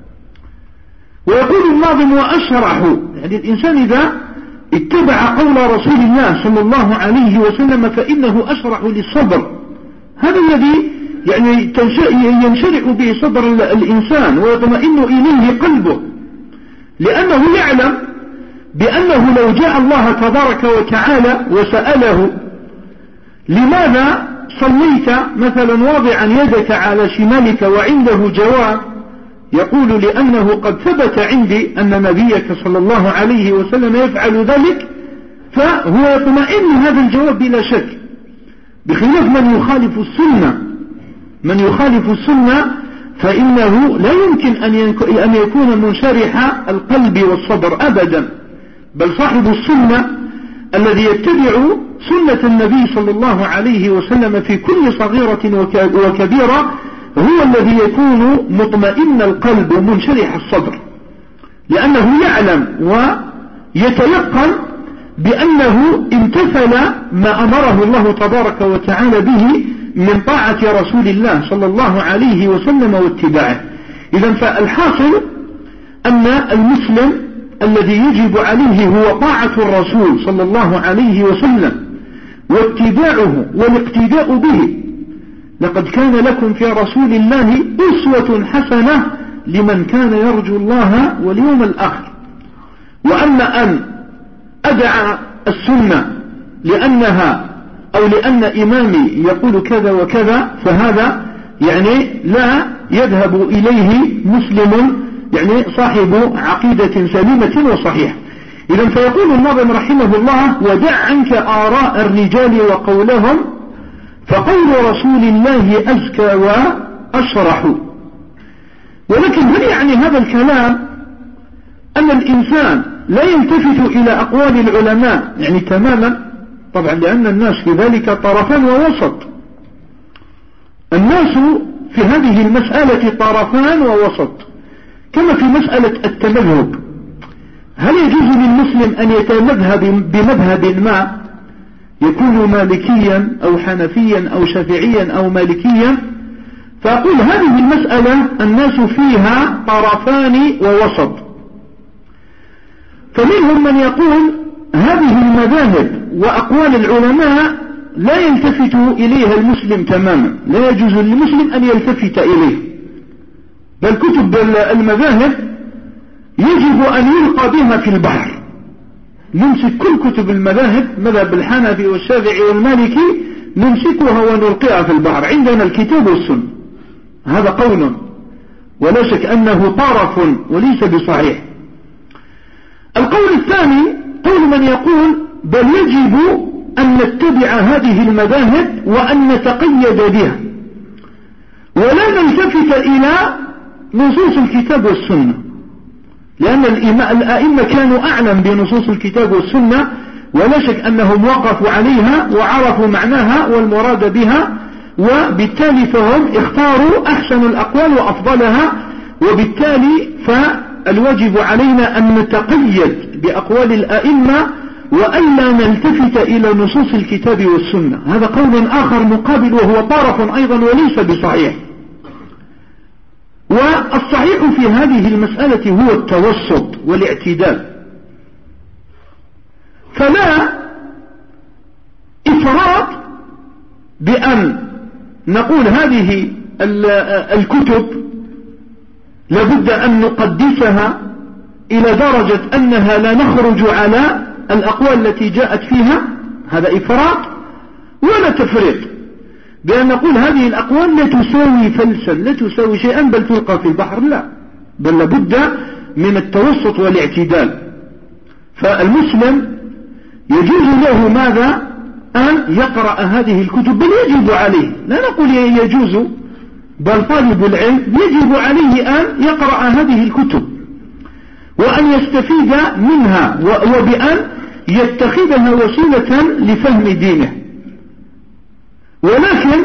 ويقول الناظم: وأشرح، يعني الإنسان إذا اتبع قول رسول الله صلى الله عليه وسلم فإنه أشرح للصدر. هذا الذي يعني ينشرح به صدر الإنسان ويطمئن إليه قلبه، لأنه يعلم بأنه لو جاء الله تبارك وتعالى وسأله: لماذا صليت مثلا واضعا يدك على شمالك وعنده جواب، يقول: لأنه قد ثبت عندي أن نبيك صلى الله عليه وسلم يفعل ذلك، فهو يطمئن هذا الجواب بلا شك. بخلاف من يخالف السنة، من يخالف السنة فإنه لا يمكن أن يكون منشرح القلب والصدر أبدا، بل صاحب السنة الذي يتبع سنة النبي صلى الله عليه وسلم في كل صغيرة وكبيرة هو الذي يكون مطمئن القلب ومنشرح الصدر، لأنه يعلم ويتيقن بأنه امتثل ما أمره الله تبارك وتعالى به من طاعة رسول الله صلى الله عليه وسلم واتباعه. إذن فالحاصل أن المسلم الذي يجب عليه هو طاعة الرسول صلى الله عليه وسلم واتباعه والاقتداء به. لقد كان لكم في رسول الله أسوة حسنة لمن كان يرجو الله واليوم الآخر. وأما أن أدع السنة لأنها أو لأن إمامي يقول كذا وكذا، فهذا يعني لا يذهب إليه مسلم يعني صاحب عقيدة سليمة وصحيحة. إذن فيقول الناظم رحمه الله: ودع عنك آراء الرجال وقولهم، فقول رسول الله أزكى وأشرح. ولكن هل يعني هذا الكلام أن الإنسان لا يلتفت إلى أقوال العلماء يعني تماما؟ طبعا لأن الناس في ذلك طرفان ووسط. الناس في هذه المسألة طرفان ووسط، كما في مسألة التمذهب. هل يجوز للمسلم أن يتمذهب بمذهب ما، يكون مالكيا أو حنفيا أو شافعيا أو مالكيا؟ فأقول هذه المسألة الناس فيها طرفان ووسط. فمنهم من يقول هذه المذاهب وأقوال العلماء لا يلتفت إليها المسلم تماما، لا يجوز للمسلم أن يلتفت إليه، بل كتب المذاهب يجب أن يلقى بها في البحر. نمسك كل كتب المذاهب، مذهب الحنفي والشافعي والمالكي، نمسكها ونلقيها في البحر. عندنا الكتاب والسنة، هذا قول ولا شك أنه طرف وليس بصحيح. القول الثاني قول من يقول بل يجب أن نتبع هذه المذاهب وأن نتقيد بها ولا نلتفت إلى نصوص الكتاب والسنة، لأن الأئمة كانوا أعلم بنصوص الكتاب والسنة، ولا شك أنهم وقفوا عليها وعرفوا معناها والمراد بها، وبالتالي فهم اختاروا أحسن الأقوال وأفضلها. وبالتالي فالواجب علينا أن نتقيد بأقوال الأئمة وألا نلتفت إلى نصوص الكتاب والسنة. هذا قول آخر مقابل وهو طرف أيضا وليس بصحيح. والصحيح في هذه المسألة هو التوسط والاعتدال، فلا إفراط بأن نقول هذه الكتب لابد أن نقدسها إلى درجة أنها لا نخرج على الأقوال التي جاءت فيها، هذا إفراط. ولا تفريط بأن نقول هذه الأقوال لا تساوي فلسا، لا تساوي شيئا، بل تلقى في البحر، لا، بل لابد من التوسط والاعتدال. فالمسلم يجوز له ماذا؟ أن يقرأ هذه الكتب، بل يجب عليه، لا نقول يجوز، بل طالب العلم يجب عليه أن يقرأ هذه الكتب وأن يستفيد منها، وبأن يتخذها وسيلة لفهم دينه. ولكن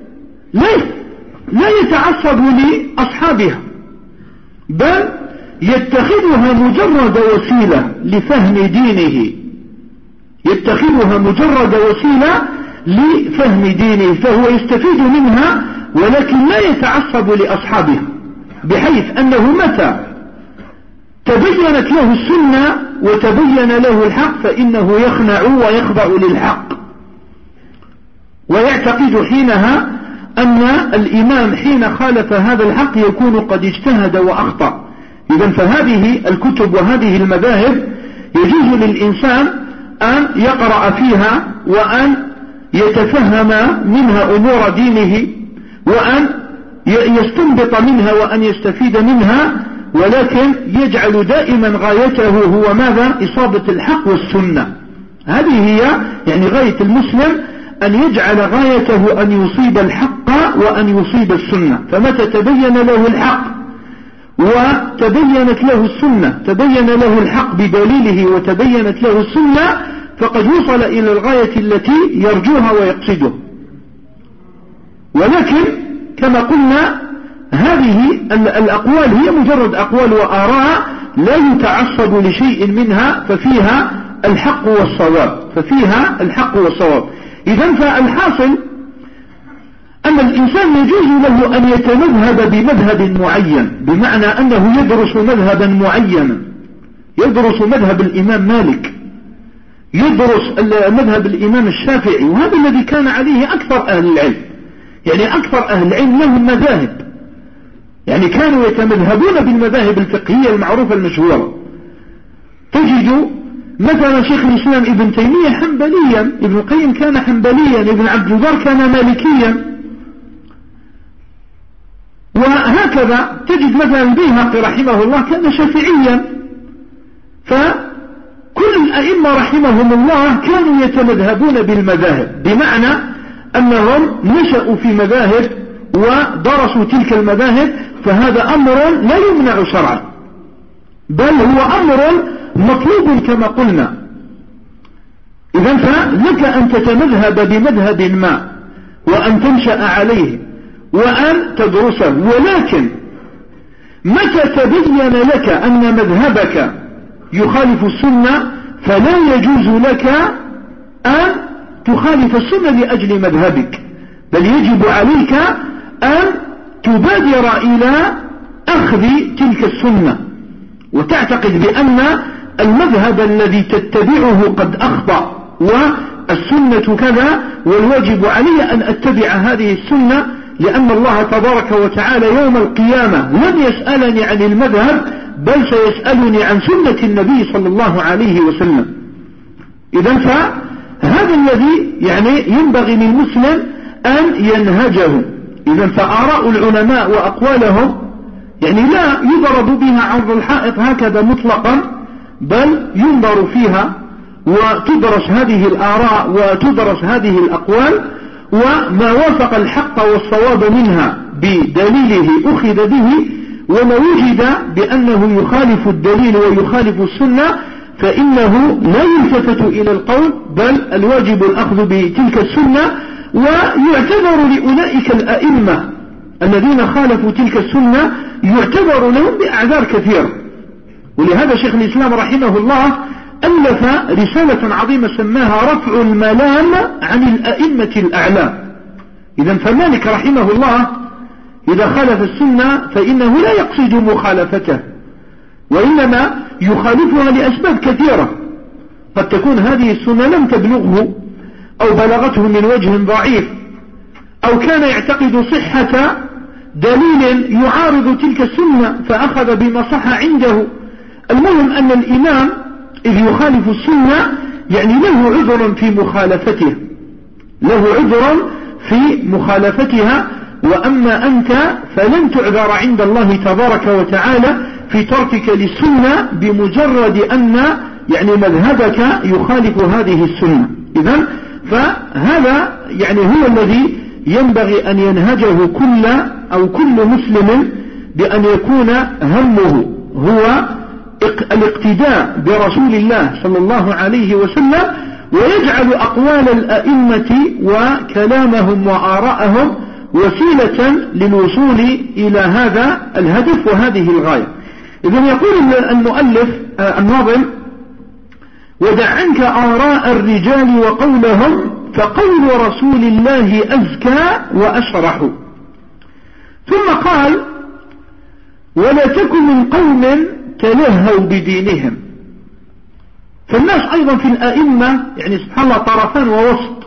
لا يتعصب لأصحابها، بل يتخذها مجرد وسيلة لفهم دينه، يتخذها مجرد وسيلة لفهم دينه، فهو يستفيد منها ولكن لا يتعصب لأصحابها، بحيث أنه متى تبينت له السنة وتبين له الحق فإنه يخنع ويخضع للحق، ويعتقد حينها أن الإمام حين خالف هذا الحق يكون قد اجتهد وأخطأ. إذن فهذه الكتب وهذه المذاهب يجوز للإنسان أن يقرأ فيها وأن يتفهم منها أمور دينه وأن يستنبط منها وأن يستفيد منها، ولكن يجعل دائما غايته هو ماذا؟ إصابة الحق والسنة. هذه هي يعني غاية المسلم، أن يجعل غايته أن يصيب الحق وأن يصيب السنة. فمتى تبين له الحق وتبينت له السنة، تبين له الحق بدليله وتبينت له السنة، فقد وصل إلى الغاية التي يرجوها ويقصدها. ولكن كما قلنا هذه الأقوال هي مجرد أقوال وآراء، لا يتعصب لشيء منها، ففيها الحق والصواب، ففيها الحق والصواب. إذن فالحاصل أن الإنسان يجوز له أن يتمذهب بمذهب معين، بمعنى أنه يدرس مذهبا معينا، يدرس مذهب الإمام مالك، يدرس مذهب الإمام الشافعي، وهذا الذي كان عليه أكثر أهل العلم. يعني أكثر أهل العلم لهم مذاهب، يعني كانوا يتمذهبون بالمذاهب الفقهية المعروفة المشهورة. تجد مثلا شيخ الإسلام ابن تيمية حنبليا، ابن القيم كان حنبليا، ابن عبد البر كان مالكيا، وهكذا تجد مثلا البيهقي رحمه الله كان شافعيا. فكل الأئمة رحمهم الله كانوا يتمذهبون بالمذاهب، بمعنى أنهم نشأوا في مذاهب ودرسوا تلك المذاهب، فهذا أمر لا يمنع شرعا، بل هو أمر مطلوب كما قلنا. إذن فلك أن تتمذهب بمذهب ما وأن تنشأ عليه وأن تدرسه، ولكن متى تبين لك أن مذهبك يخالف السنة فلا يجوز لك أن تخالف السنة لأجل مذهبك، بل يجب عليك أن تبادر إلى أخذ تلك السنة، وتعتقد بأن المذهب الذي تتبعه قد أخطأ والسنة كذا، والواجب علي أن أتبع هذه السنة، لأن الله تبارك وتعالى يوم القيامة لن يسألني عن المذهب بل سيسألني عن سنة النبي صلى الله عليه وسلم. إذن فهذا الذي يعني ينبغي للمسلم أن ينهجه. إذن فآراء العلماء وأقوالهم يعني لا يضرب بها عرض الحائط هكذا مطلقا، بل ينظر فيها وتدرس هذه الآراء وتدرس هذه الأقوال، وما وافق الحق والصواب منها بدليله أخذ به، وما وجد بأنه يخالف الدليل ويخالف السنة فإنه لا يلتفت إلى القول، بل الواجب الأخذ بتلك السنة. ويعتبر لأولئك الأئمة الذين خالفوا تلك السنة يعتبر لهم بأعذار كثيرة. ولهذا شيخ الإسلام رحمه الله ألف رسالة عظيمة سماها رفع الملام عن الأئمة الأعلام. إذن فمالك رحمه الله إذا خالف السنة فإنه لا يقصد مخالفته، وإنما يخالفها لأسباب كثيرة، قد تكون هذه السنة لم تبلغه أو بلغته من وجه ضعيف، أو كان يعتقد صحة دليل يعارض تلك السنة فأخذ بما صح عنده. المهم أن الإمام إذ يخالف السنة يعني له عذر في مخالفته، له عذر في مخالفتها، وأما أنت فلن تعذر عند الله تبارك وتعالى في تركك للسنة بمجرد أن يعني مذهبك يخالف هذه السنة. إذن فهذا يعني هو الذي ينبغي أن ينهجه كل مسلم، بأن يكون همه هو الاقتداء برسول الله صلى الله عليه وسلم، ويجعل أقوال الأئمة وكلامهم وآراءهم وسيلة للوصول إلى هذا الهدف وهذه الغاية. إذن يقول المؤلف الناظم: ودع عنك آراء الرجال وقولهم فقول رسول الله أزكى وأشرح. ثم قال: ولا تكن من قوم تلهوا بدينهم. فالناس أيضا في الأئمة يعني سبحان الله طرفان ووسط.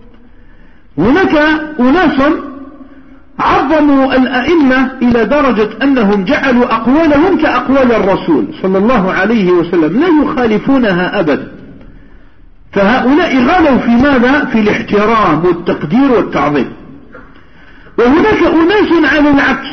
هناك أناس عظموا الأئمة إلى درجة أنهم جعلوا أقوالهم كأقوال الرسول صلى الله عليه وسلم لا يخالفونها أبدا، فهؤلاء غلوا في ماذا؟ في الاحترام والتقدير والتعظيم. وهناك أناس على العكس،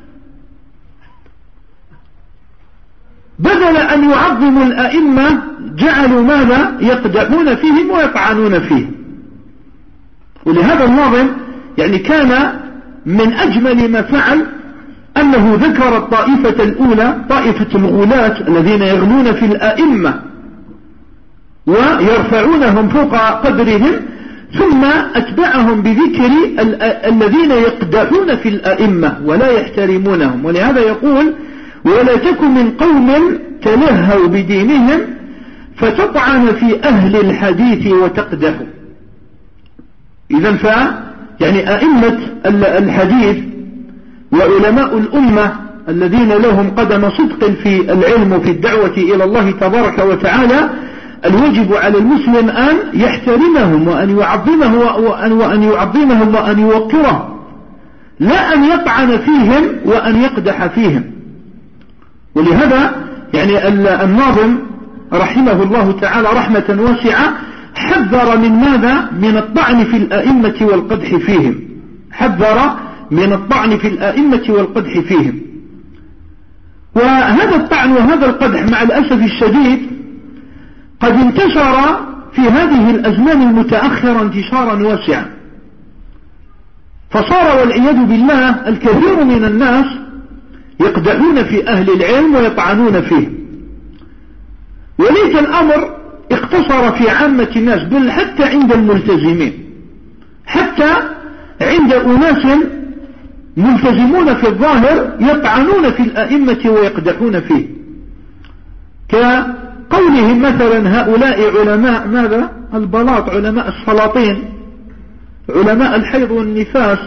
بدل أن يعظموا الأئمة جعلوا ماذا؟ يقدحون فيهم ويطعنون فيهم. ولهذا الناظم يعني كان من أجمل ما فعل أنه ذكر الطائفة الأولى، طائفة الغلاة الذين يغلون في الأئمة ويرفعونهم فوق قدرهم، ثم أتبعهم بذكر الذين يقدحون في الأئمة ولا يحترمونهم. ولهذا يقول: ولا تكن من قوم تلهوا بدينهم فتطعن في أهل الحديث وتقدح. إذن يعني أئمة الحديث وعلماء الأمة الذين لهم قدم صدق في العلم وفي الدعوة إلى الله تبارك وتعالى الواجب على المسلم أن يحترمهم وأن يعظمهم وأن يوقرهم، لا أن يطعن فيهم وأن يقدح فيهم. ولهذا يعني الناظم رحمه الله تعالى رحمة واسعة حذر من ماذا؟ من الطعن في الأئمة والقدح فيهم. حذر من الطعن في الأئمة والقدح فيهم. وهذا الطعن وهذا القدح مع الأسف الشديد قد انتشر في هذه الأزمان المتأخرة انتشارا واسعا، فصار والعياذ بالله الكثير من الناس يقدحون في أهل العلم ويطعنون فيه، وليس الأمر اقتصر في عامة الناس، بل حتى عند الملتزمين، حتى عند أناس ملتزمون في الظاهر يطعنون في الأئمة ويقدحون فيه، كقولهم مثلا هؤلاء علماء ماذا؟ البلاط، علماء السلاطين، علماء الحيض والنفاس،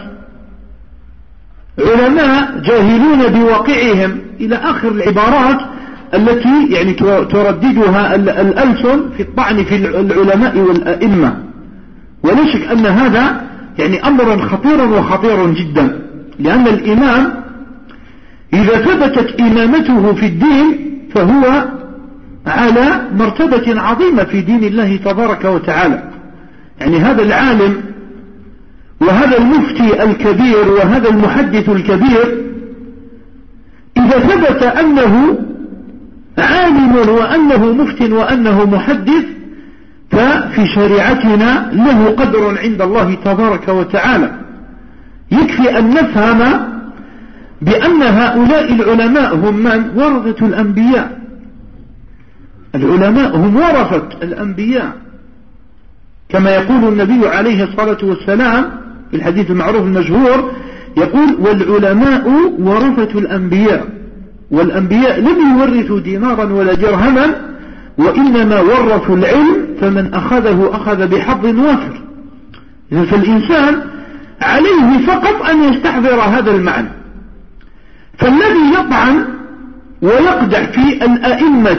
علماء جاهلون بواقعهم، إلى آخر العبارات التي يعني ترددها الألسن في الطعن في العلماء والأئمة. ولا شك أن هذا يعني أمر خطير وخطير جدا، لأن الإمام إذا ثبتت إمامته في الدين فهو على مرتبة عظيمة في دين الله تبارك وتعالى. يعني هذا العالم وهذا المفتي الكبير وهذا المحدث الكبير إذا ثبت أنه عالم وأنه مفت وأنه محدث ففي شريعتنا له قدر عند الله تبارك وتعالى. يكفي أن نفهم بأن هؤلاء العلماء هم من؟ ورثة الأنبياء. العلماء هم ورثة الأنبياء، كما يقول النبي عليه الصلاة والسلام في الحديث المعروف المشهور، يقول والعلماء ورثة الأنبياء، والأنبياء لم يورثوا دينارا ولا درهما، وإنما ورثوا العلم، فمن أخذه أخذ بحظ وافر. فالإنسان عليه فقط أن يستحضر هذا المعنى. فالذي يطعن ويقدح في الأئمة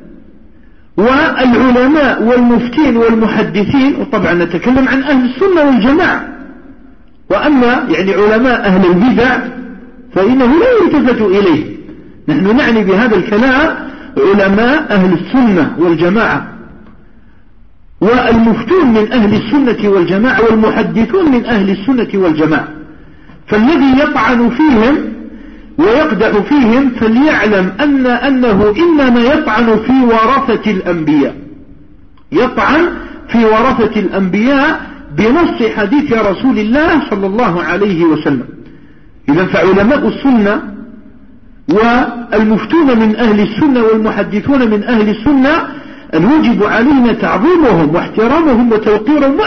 والعلماء والمفتين والمحدثين، وطبعا نتكلم عن أهل السنة والجماعة، وأما يعني علماء أهل البدع فإنه لا يلتفت إليه. نحن نعني بهذا الكلام علماء أهل السنة والجماعة، والمفتون من أهل السنة والجماعة، والمحدثون من أهل السنة والجماعة. فالذي يطعن فيهم ويقدح فيهم فليعلم أنه إنما يطعن في ورثة الأنبياء، يطعن في ورثة الأنبياء بنص حديث رسول الله صلى الله عليه وسلم. إذا فعلماء السنة والمفتون من أهل السنة والمحدثون من أهل السنة الواجب علينا تعظيمهم واحترامهم وتوقيرهم،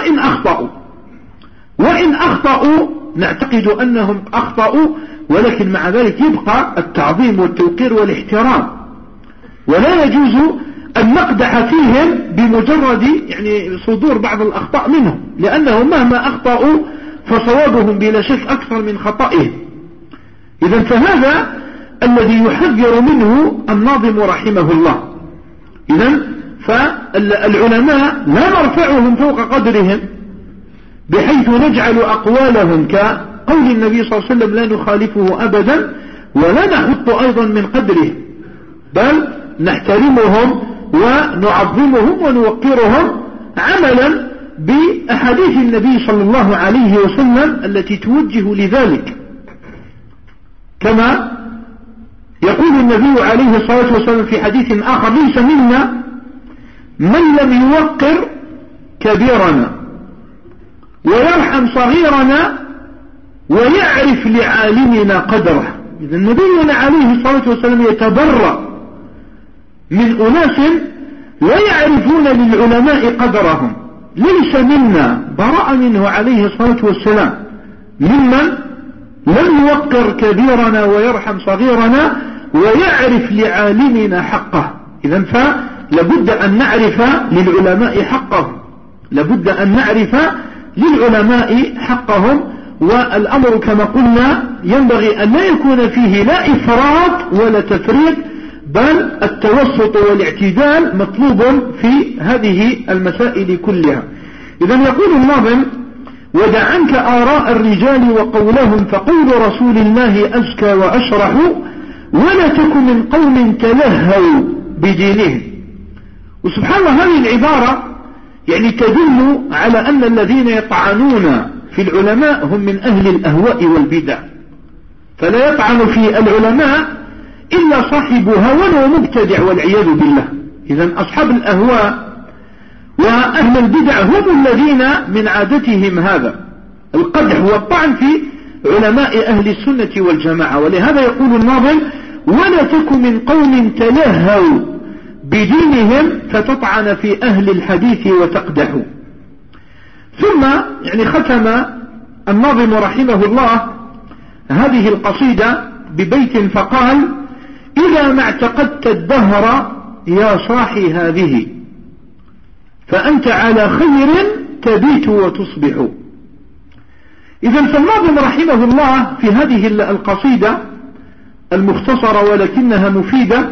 وإن أخطأوا نعتقد أنهم أخطأوا، ولكن مع ذلك يبقى التعظيم والتوقير والاحترام، ولا يجوز أن نقدح فيهم بمجرد يعني صدور بعض الأخطاء منهم، لأنهم مهما أخطأوا فصوابهم بلا شك أكثر من خطئهم. إذا فهذا الذي يحذر منه الناظم رحمه الله. إذا فالعلماء لا نرفعهم فوق قدرهم بحيث نجعل أقوالهم كقول النبي صلى الله عليه وسلم لا نخالفه أبدا، ولا نحط أيضا من قدره، بل نحترمهم ونعظمهم ونوقرهم عملا بأحاديث النبي صلى الله عليه وسلم التي توجه لذلك. كما يقول النبي عليه الصلاة والسلام في حديث آخر ليس منا من لم يوقر كبيرنا ويرحم صغيرنا ويعرف لعالمنا قدره. إذا نبينا عليه الصلاة والسلام يتبرأ من أناس لا يعرفون للعلماء قدرهم، ليس منا، برأ منه عليه الصلاة والسلام ممن لم يوقر كبيرنا ويرحم صغيرنا ويعرف لعالمنا حقه. إذا فلابد أن نعرف للعلماء حقهم، لابد أن نعرف للعلماء حقهم. والأمر كما قلنا ينبغي أن لا يكون فيه لا إفراط ولا تفريط، بل التوسط والاعتدال مطلوب في هذه المسائل كلها. إذا يقول الناظم ودع عنك آراء الرجال وقولهم فقول رسول الله أزكى وأشرح، ولا تكن من قوم تلهوا بدينهم. وسبحان الله هذه العبارة يعني تدل على أن الذين يطعنون في العلماء هم من أهل الأهواء والبدع، فلا يطعن في العلماء إلا صاحب هوى ومبتدع والعياذ بالله. إذن أصحاب الأهواء وأهل البدع هم الذين من عادتهم هذا القدح والطعن في علماء أهل السنة والجماعة. ولهذا يقول الناظم: ولا تك من قوم تلهوا بدينهم فتطعن في أهل الحديث وتقدح. ثم يعني ختم الناظم رحمه الله هذه القصيدة ببيت فقال: إذا ما اعتقدت الدهر يا صاحي هذه فأنت على خير تبيت وتصبح. إذن فالناظم رحمه الله في هذه القصيدة المختصرة ولكنها مفيدة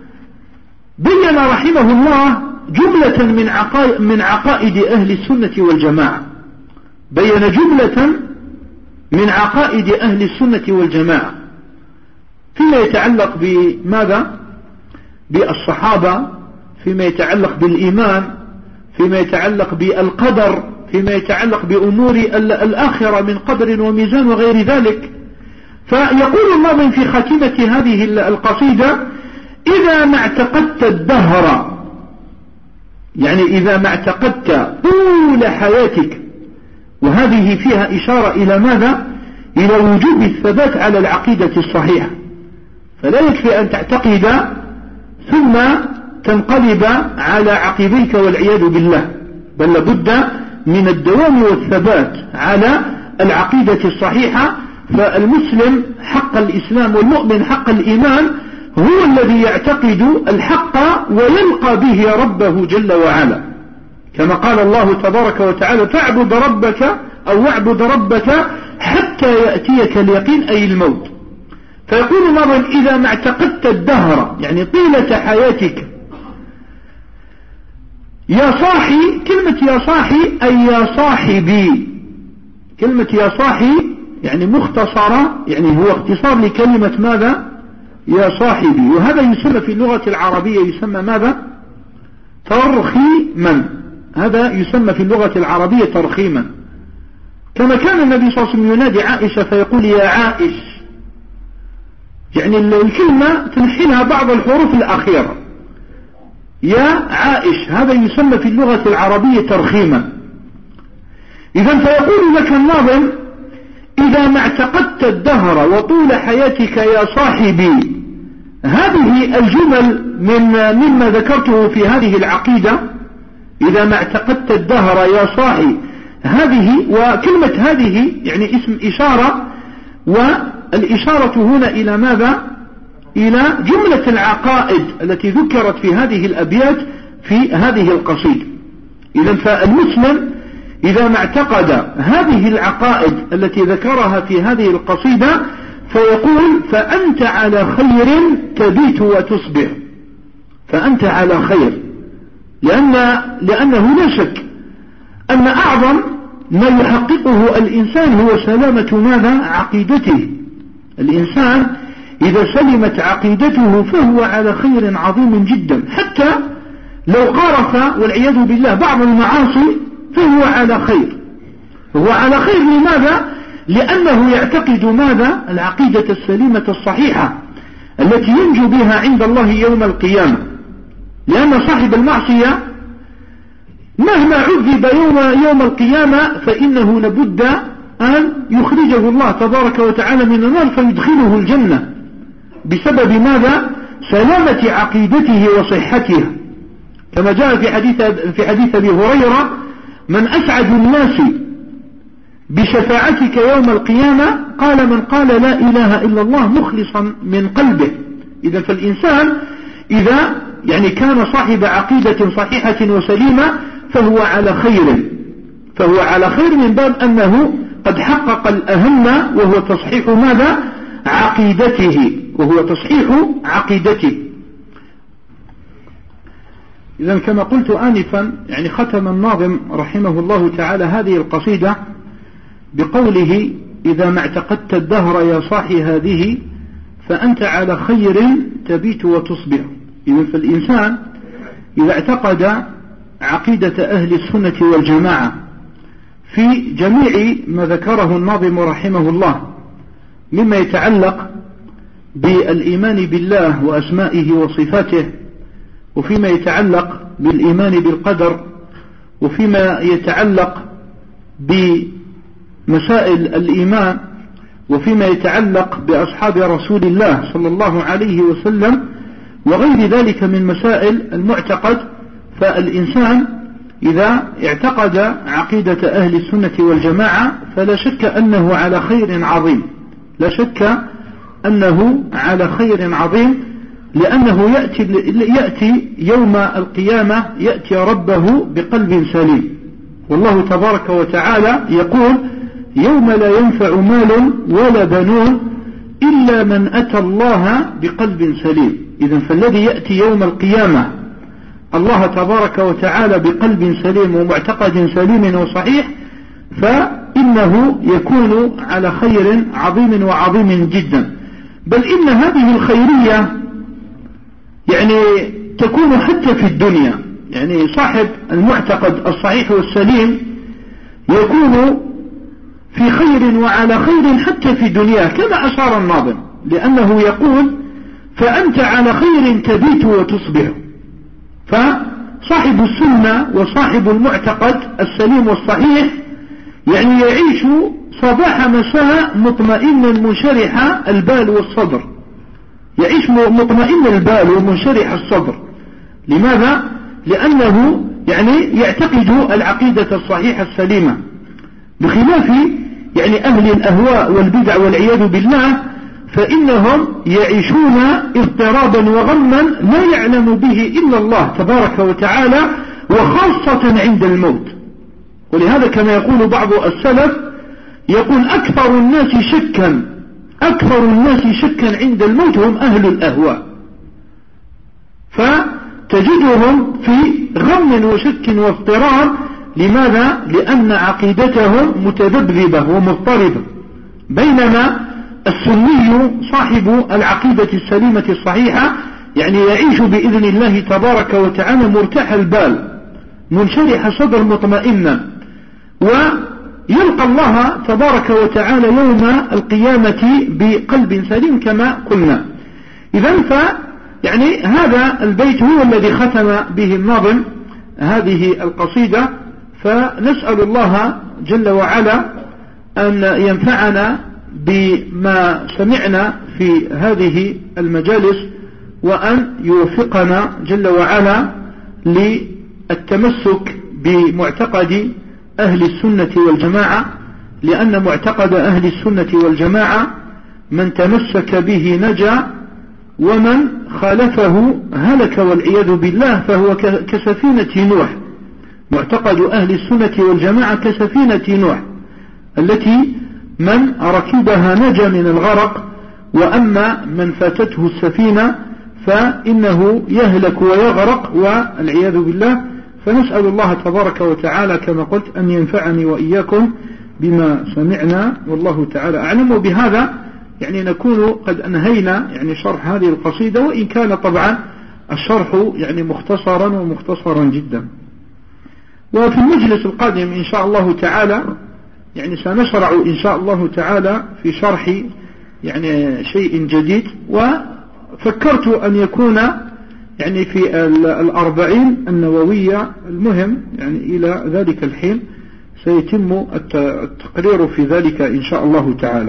بين رحمه الله جملة من عقائد أهل السنة والجماعة، بين جملة من عقائد أهل السنة والجماعة فيما يتعلق بماذا؟ بالصحابة، فيما يتعلق بالإيمان، فيما يتعلق بالقدر، فيما يتعلق بأمور الآخرة من قدر وميزان وغير ذلك. فيقول الناظم في خاتمة هذه القصيدة: إذا ما اعتقدت الدهر، يعني إذا ما اعتقدت طول حياتك، وهذه فيها إشارة إلى ماذا؟ إلى وجوب الثبات على العقيدة الصحيحة. فلا يكفي أن تعتقد ثم تنقلب على عقبيك والعياذ بالله، بل لابد من الدوام والثبات على العقيدة الصحيحة. فالمسلم حق الإسلام والمؤمن حق الإيمان هو الذي يعتقد الحق ويلقى به ربه جل وعلا، كما قال الله تبارك وتعالى: فاعبد ربك أو واعبد ربك حتى يأتيك اليقين، أي الموت. فيقول الناظم: إذا ما اعتقدت الدهر، يعني طيلة حياتك، يا صاحي، كلمة يا صاحي أي يا صاحبي، كلمة يا صاحي يعني مختصرة، يعني هو اختصار لكلمة ماذا؟ يا صاحبي. وهذا يسمى في اللغة العربية يسمى ماذا؟ ترخيما. هذا يسمى في اللغة العربية ترخيما، كما كان النبي صلى الله عليه وسلم ينادي عائشة فيقول: يا عائش، يعني الكلمة تنحلها بعض الحروف الأخيرة، يا عائش، هذا يسمى في اللغة العربية ترخيما. إذن فيقول لك الناظم: إذا ما اعتقدت الدهر وطول حياتك يا صاحبي. هذه الجمل مما ذكرته في هذه العقيدة: إذا ما اعتقدت الدهر يا صاحي هذه، وكلمة هذه يعني اسم إشارة، والإشارة هنا إلى ماذا؟ إلى جملة العقائد التي ذكرت في هذه الأبيات في هذه القصيدة. إذن فالمسلم إذا ما اعتقد هذه العقائد التي ذكرها في هذه القصيدة فيقول: فأنت على خير تبيت وتصبح. فأنت على خير، لأنه لا شك أن أعظم ما يحققه الإنسان هو سلامة ماذا؟ عقيدته. الإنسان إذا سلمت عقيدته فهو على خير عظيم جدا، حتى لو قارف والعياذ بالله بعض المعاصي فهو على خير. هو على خير لماذا؟ لأنه يعتقد ماذا؟ العقيدة السليمة الصحيحة التي ينجو بها عند الله يوم القيامة. لأن صاحب المعصية مهما عذب يوم القيامة فإنه لابد أن يخرجه الله تبارك وتعالى من النار فيدخله الجنة بسبب ماذا؟ سلامة عقيدته وصحتها، كما جاء في حديث أبي هريرة: من أسعد الناس بشفاعتك يوم القيامة؟ قال: من قال لا إله إلا الله مخلصا من قلبه. إذا فالإنسان إذا يعني كان صاحب عقيدة صحيحة وسليمة فهو على خير من باب أنه قد حقق الأهم، وهو تصحيح ماذا؟ عقيدته. إذن كما قلت آنفا، يعني ختم الناظم رحمه الله تعالى هذه القصيدة بقوله: إذا ما اعتقدت الدهر يا صاحي هذه فأنت على خير تبيت وتصبح. إذن فالإنسان إذا اعتقد عقيدة أهل السنة والجماعة في جميع ما ذكره الناظم رحمه الله مما يتعلق بالإيمان بالله وأسمائه وصفاته، وفيما يتعلق بالإيمان بالقدر، وفيما يتعلق بمسائل الإيمان، وفيما يتعلق بأصحاب رسول الله صلى الله عليه وسلم وغير ذلك من مسائل المعتقد. فالإنسان إذا اعتقد عقيدة أهل السنة والجماعة فلا شك أنه على خير عظيم، لا شك أنه على خير عظيم، لأنه يأتي يوم القيامة يأتي ربه بقلب سليم. والله تبارك وتعالى يقول: يوم لا ينفع مال ولا بنون إلا من أتى الله بقلب سليم. إذن فالذي يأتي يوم القيامة الله تبارك وتعالى بقلب سليم ومعتقد سليم وصحيح فإنه يكون على خير عظيم وعظيم جدا. بل إن هذه الخيرية يعني تكون حتى في الدنيا، يعني صاحب المعتقد الصحيح والسليم يكون في خير وعلى خير حتى في دنياه، كما أشار الناظم، لأنه يقول: فأنت على خير تبيت وتصبح. فصاحب السنة وصاحب المعتقد السليم والصحيح يعني يعيش صباح مساء مطمئنا منشرح البال والصدر، يعيش مطمئن البال ومنشرح الصدر. لماذا؟ لأنه يعني يعتقد العقيدة الصحيحة السليمة، بخلاف يعني أهل الأهواء والبدع والعياذ بالله، فإنهم يعيشون اضطرابا وغما لا يعلم به إلا الله تبارك وتعالى، وخاصة عند الموت. ولهذا كما يقول بعض السلف، يقول: أكثر الناس شكا عند الموت هم أهل الأهواء. فتجدهم في غم وشك واضطراب. لماذا؟ لأن عقيدتهم متذبذبة ومضطربة، بينما السني صاحب العقيدة السليمة الصحيحة يعني يعيش بإذن الله تبارك وتعالى مرتاح البال منشرح صدر مطمئنا، ويلقى الله تبارك وتعالى يوم القيامة بقلب سليم كما قلنا. إذن يعني هذا البيت هو الذي ختم به الناظم هذه القصيدة. فنسأل الله جل وعلا أن ينفعنا بما سمعنا في هذه المجالس، وأن يوفقنا جل وعلا للتمسك بمعتقد أهل السنة والجماعة، لأن معتقد أهل السنة والجماعة من تمسك به نجا، ومن خالفه هلك والعياذ بالله، فهو كسفينة نوح. معتقد أهل السنة والجماعة كسفينة نوح التي من ركبها نجا من الغرق، وأما من فاتته السفينة فإنه يهلك ويغرق والعياذ بالله. فنسأل الله تبارك وتعالى كما قلت أن ينفعني وإياكم بما سمعنا، والله تعالى أعلم. وبهذا يعني نكون قد أنهينا يعني شرح هذه القصيدة، وإن كان طبعا الشرح يعني مختصرا جدا. وفي المجلس القادم إن شاء الله تعالى يعني سنشرع إن شاء الله تعالى في شرح يعني شيء جديد، وفكرت أن يكون يعني في 40 النووية. المهم يعني إلى ذلك الحين سيتم التقرير في ذلك إن شاء الله تعالى.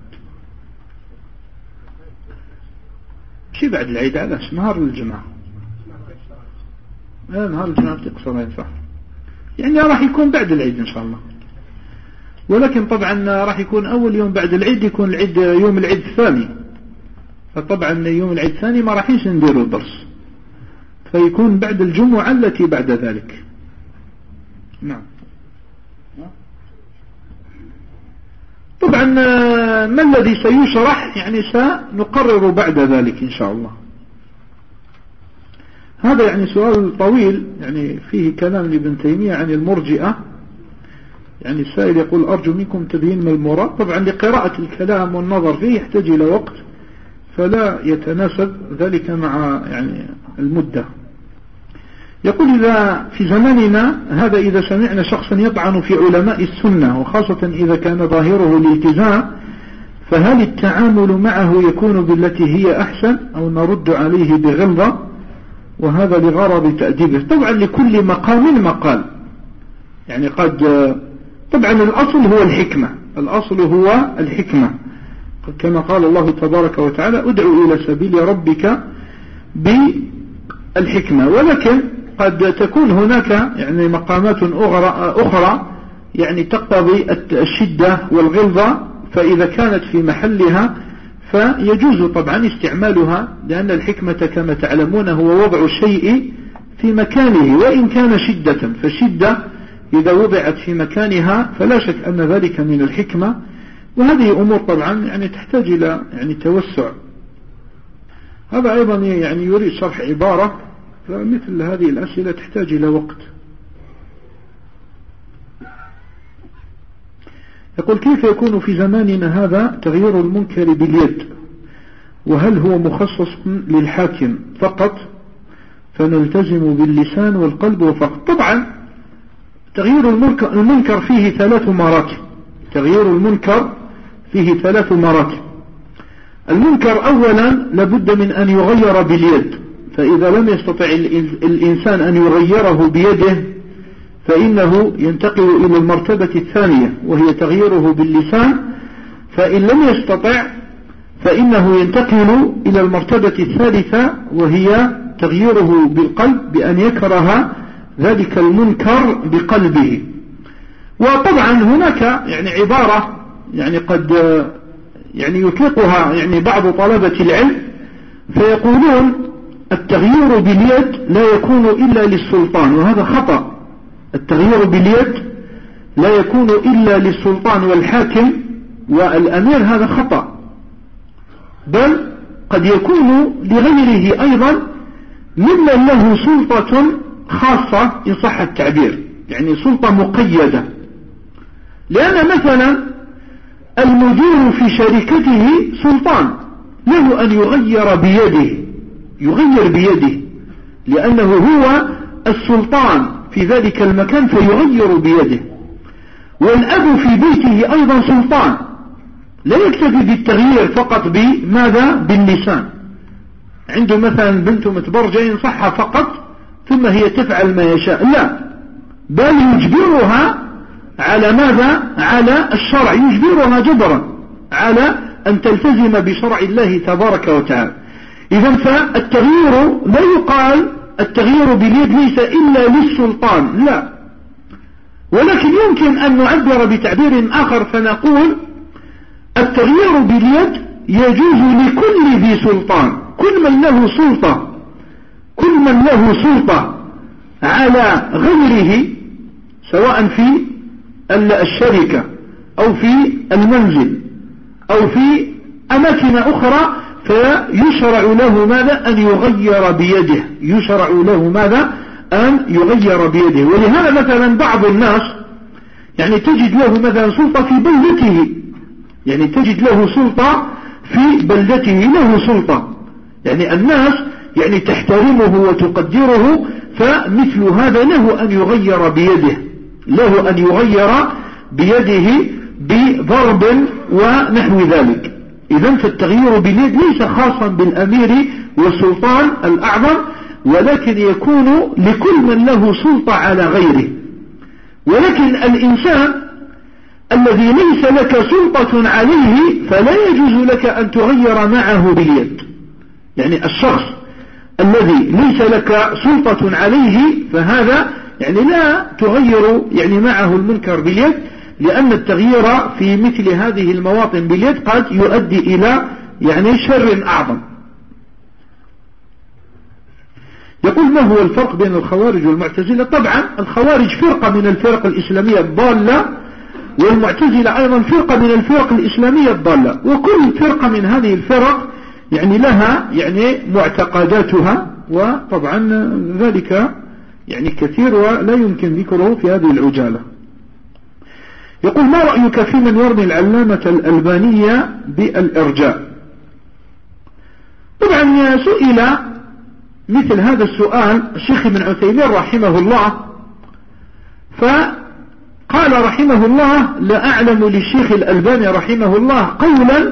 شي بعد العيد على نهار الجمعة، نهار الجمعة تقصر ما ينفع، يعني راح يكون بعد العيد إن شاء الله. ولكن طبعا راح يكون أول يوم بعد العيد يكون العيد يوم العيد الثاني، فطبعا يوم العيد الثاني ما راحينش نديروا درس، فيكون بعد الجمعة التي بعد ذلك. نعم. طبعا ما الذي سيشرح يعني سنقرر بعد ذلك إن شاء الله. هذا يعني سؤال طويل يعني فيه كلام لابن تيمية عن المرجئة. يعني السائل يقول: أرجو منكم تبيين ما المراد. طبعا لقراءة الكلام والنظر فيه يحتاج إلى وقت، فلا يتناسب ذلك مع يعني المدة. يقول إذا في زماننا هذا إذا سمعنا شخصا يطعن في علماء السنة وخاصة إذا كان ظاهره الالتزام، فهل التعامل معه يكون بالتي هي أحسن أو نرد عليه بغلظة، وهذا لغرض تأديبه؟ طبعا لكل مقام مقال، يعني طبعا الأصل هو الحكمة، الأصل هو الحكمة كما قال الله تبارك وتعالى ادعو إلى سبيل ربك بالحكمة. ولكن قد تكون هناك يعني مقامات أخرى يعني تقتضي الشدة والغلظة، فإذا كانت في محلها فيجوز طبعا استعمالها، لأن الحكمة كما تعلمون هو وضع الشيء في مكانه وإن كان شدة، فالشدة إذا وضعت في مكانها فلا شك أن ذلك من الحكمة. وهذه أمور طبعا يعني تحتاج إلى يعني توسع. هذا أيضا يعني يريد شرح عبارة، فمثل هذه الأسئلة تحتاج إلى وقت. يقول كيف يكون في زماننا هذا تغيير المنكر باليد، وهل هو مخصص للحاكم فقط فنلتزم باللسان والقلب وفقط؟ طبعا تغيير المنكر فيه 3 مراتب. تغيير المنكر فيه 3 مراتب. المنكر أولا لابد من أن يغير باليد، فإذا لم يستطع الإنسان أن يغيره بيده فإنه ينتقل إلى المرتبة الثانية وهي تغييره باللسان، فإن لم يستطع فإنه ينتقل إلى المرتبة الثالثة وهي تغييره بالقلب بأن يكره ذلك المنكر بقلبه. وطبعا هناك يعني عبارة يعني قد يعني يطلقها يعني بعض طلبة العلم فيقولون التغيير باليد لا يكون إلا للسلطان، وهذا خطأ. التغيير باليد لا يكون إلا للسلطان والحاكم والأمير، هذا خطأ، بل قد يكون لغيره أيضا ممن له سلطة خاصة إن صح التعبير، يعني سلطة مقيدة. لأن مثلا المدير في شركته سلطان له أن يغير بيده لأنه هو السلطان في ذلك المكان فيغير بيده. والأب في بيته أيضا سلطان، لا يكتفي بالتغيير فقط بماذا؟ باللسان. عنده مثلا بنته متبرجة إن صح فقط ثم هي تفعل ما يشاء، لا، بل يجبرها على ماذا؟ على الشرع، يجبرها جبرا على أن تلتزم بشرع الله تبارك وتعالى. إذن فالتغيير لا يقال التغيير باليد ليس إلا للسلطان، لا، ولكن يمكن أن نعبر بتعبير آخر فنقول التغيير باليد يجوز لكل ذي سلطان، كل من له سلطة على غيره سواء في الشركة أو في المنزل أو في أماكن أخرى، فيشرع له ماذا؟ أن يغير بيده، يشرع له ماذا؟ أن يغير بيده. ولهذا مثلا بعض الناس يعني تجد له مثلا سلطة في بلدته، يعني تجد له سلطة في بلدته، له سلطة، يعني الناس يعني تحترمه وتقدره، فمثل هذا له أن يغير بيده، له أن يغير بيده بضرب ونحو ذلك. إذن فالتغيير باليد ليس خاصا بالأمير والسلطان الأعظم، ولكن يكون لكل من له سلطة على غيره. ولكن الإنسان الذي ليس لك سلطة عليه فلا يجوز لك أن تغير معه باليد، يعني الشخص الذي ليس لك سلطة عليه فهذا يعني لا تغير يعني معه المنكر باليد، لأن التغيير في مثل هذه المواطن باليد قد يؤدي إلى يعني شر أعظم. يقول ما هو الفرق بين الخوارج والمعتزلة؟ طبعا الخوارج فرقة من الفرق الإسلامية الضالة، والمعتزلة أيضا فرقة من الفرق الإسلامية الضالة، وكل فرقة من هذه الفرق يعني لها يعني معتقداتها، وطبعا ذلك يعني كثير ولا يمكن ذكره في هذه العجالة. يقول ما رأيك في من يرمي العلامة الألبانية بالإرجاء؟ طبعا سئل مثل هذا السؤال الشيخ ابن عثيمين رحمه الله، فقال رحمه الله: لا أعلم للشيخ الألباني رحمه الله قولا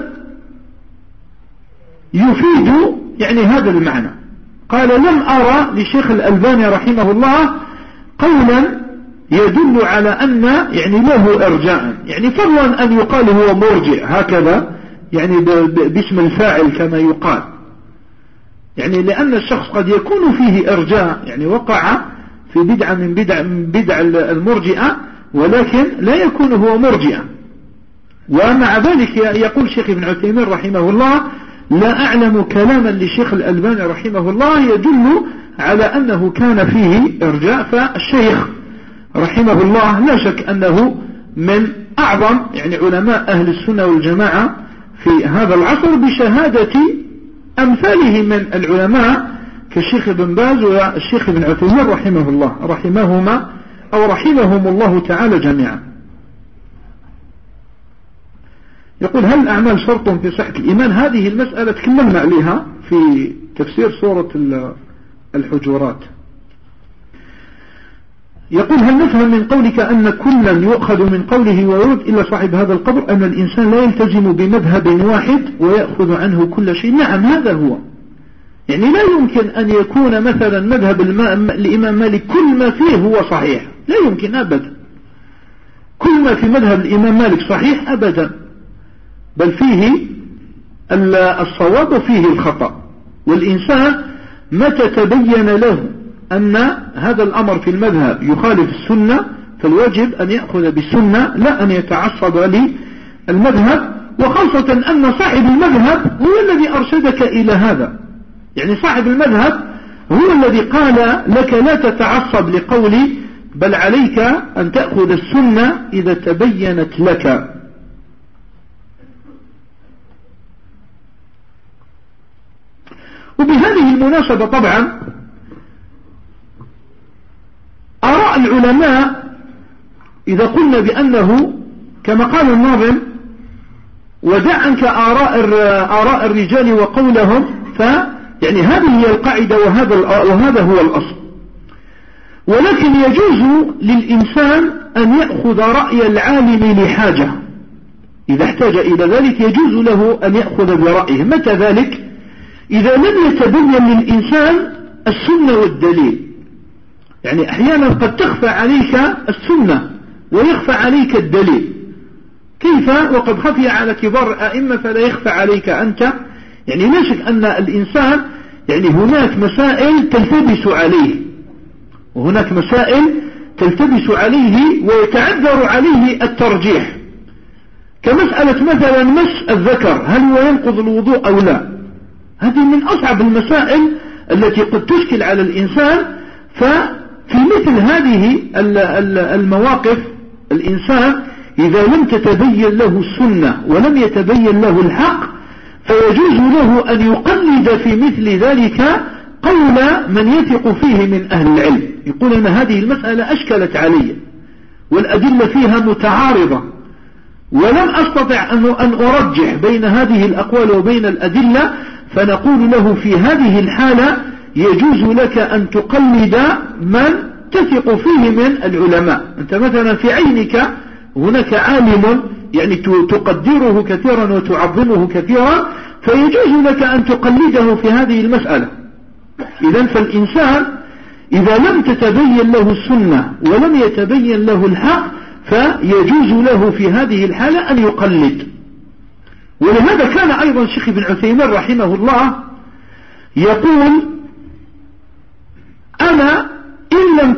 يفيد يعني هذا المعنى. قال: لم أرى للشيخ الألباني رحمه الله قولا يدل على أن يعني له إرجاء، يعني فضلا أن يقال هو مرجع هكذا يعني باسم الفاعل كما يقال، يعني لأن الشخص قد يكون فيه إرجاء، يعني وقع في بدعة من بدع المرجئة، ولكن لا يكون هو مرجئا. ومع ذلك يقول الشيخ ابن عثيمين رحمه الله: لا أعلم كلاما للشيخ الألباني رحمه الله يدل على أنه كان فيه إرجاء. فالشيخ رحمه الله لا شك أنه من أعظم يعني علماء أهل السنة والجماعة في هذا العصر، بشهادة أمثاله من العلماء كالشيخ ابن باز والشيخ ابن عثيمين رحمه الله، رحمهما أو رحمهم الله تعالى جميعا. يقول: هل الأعمال شرط في صحة الإيمان؟ هذه المسألة تكلمنا عليها في تفسير سورة الحجرات. يقول: هل نفهم من قولك أن كلا يؤخذ من قوله ويرد إلا صاحب هذا القبر أن الإنسان لا يلتزم بمذهب واحد ويأخذ عنه كل شيء؟ نعم، هذا هو. يعني لا يمكن أن يكون مثلا مذهب الإمام مالك كل ما فيه هو صحيح، لا يمكن أبدا. كل ما في مذهب الإمام مالك صحيح أبدا، بل فيه الصواب وفيه الخطأ. والإنسان متى تبين له أن هذا الأمر في المذهب يخالف السنة فالواجب أن يأخذ بالسنة لا أن يتعصب للمذهب، وخاصة أن صاحب المذهب هو الذي أرشدك إلى هذا. يعني صاحب المذهب هو الذي قال لك لا تتعصب لقولي، بل عليك أن تأخذ السنة إذا تبينت لك. وبهذه المناسبة طبعا آراء العلماء إذا قلنا بأنه كما قال الناظم: ودع عنك آراء الرجال وقولهم، يعني هذه هي القاعدة وهذا هو الأصل. ولكن يجوز للإنسان أن يأخذ رأي العالم لحاجة، إذا احتاج إلى ذلك يجوز له أن يأخذ برأيه. متى ذلك؟ إذا لم يتبين للإنسان السنة والدليل. يعني أحيانا قد تخفى عليك السنة ويخفى عليك الدليل. كيف وقد خفي على كبار الأئمة فلا يخفى عليك أنت؟ يعني لا شك أن الإنسان يعني هناك مسائل تلتبس عليه، وهناك مسائل تلتبس عليه ويتعذر عليه الترجيح، كمسألة مثلا مس الذكر، هل هو ينقض الوضوء أو لا؟ هذه من أصعب المسائل التي قد تشكل على الإنسان. ففي مثل هذه المواقف الإنسان إذا لم تتبين له السنة ولم يتبين له الحق فيجوز له أن يقلد في مثل ذلك قول من يثق فيه من أهل العلم، يقول أن هذه المسألة أشكلت علي والأدلة فيها متعارضة ولم أستطع أن أرجح بين هذه الأقوال وبين الأدلة، فنقول له في هذه الحالة يجوز لك أن تقلد من تثق فيه من العلماء. أنت مثلا في عينك هناك عالم يعني تقدره كثيرا وتعظمه كثيرا، فيجوز لك أن تقلده في هذه المسألة. إذن فالإنسان إذا لم تتبين له السنة ولم يتبين له الحق فيجوز له في هذه الحالة أن يقلد. ولهذا كان أيضا الشيخ ابن عثيمين رحمه الله يقول: أنا إن لم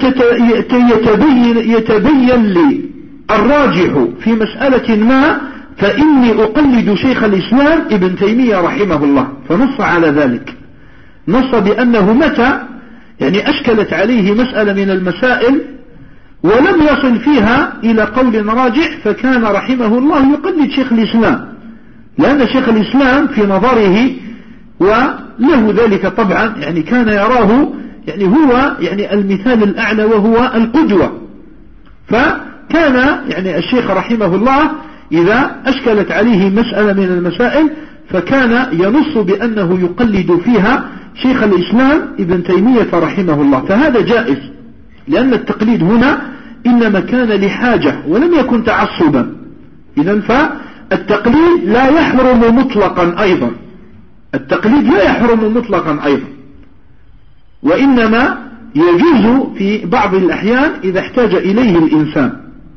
يتبين لي الراجح في مسألة ما فإني أقلد شيخ الإسلام ابن تيمية رحمه الله. فنص على ذلك، نص بأنه متى يعني أشكلت عليه مسألة من المسائل ولم يصل فيها إلى قول راجح فكان رحمه الله يقلد شيخ الإسلام، لأن شيخ الإسلام في نظره وله ذلك طبعا يعني كان يراه يعني هو يعني المثال الأعلى وهو القدوة. فكان يعني الشيخ رحمه الله إذا أشكلت عليه مسألة من المسائل فكان ينص بأنه يقلد فيها شيخ الإسلام ابن تيمية رحمه الله. فهذا جائز، لأن التقليد هنا إنما كان لحاجة ولم يكن تعصبا. إذن فالتقليد لا يحرم مطلقا أيضا، التقليد لا يحرم مطلقا أيضا، وإنما يجوز في بعض الأحيان إذا احتاج إليه الإنسان.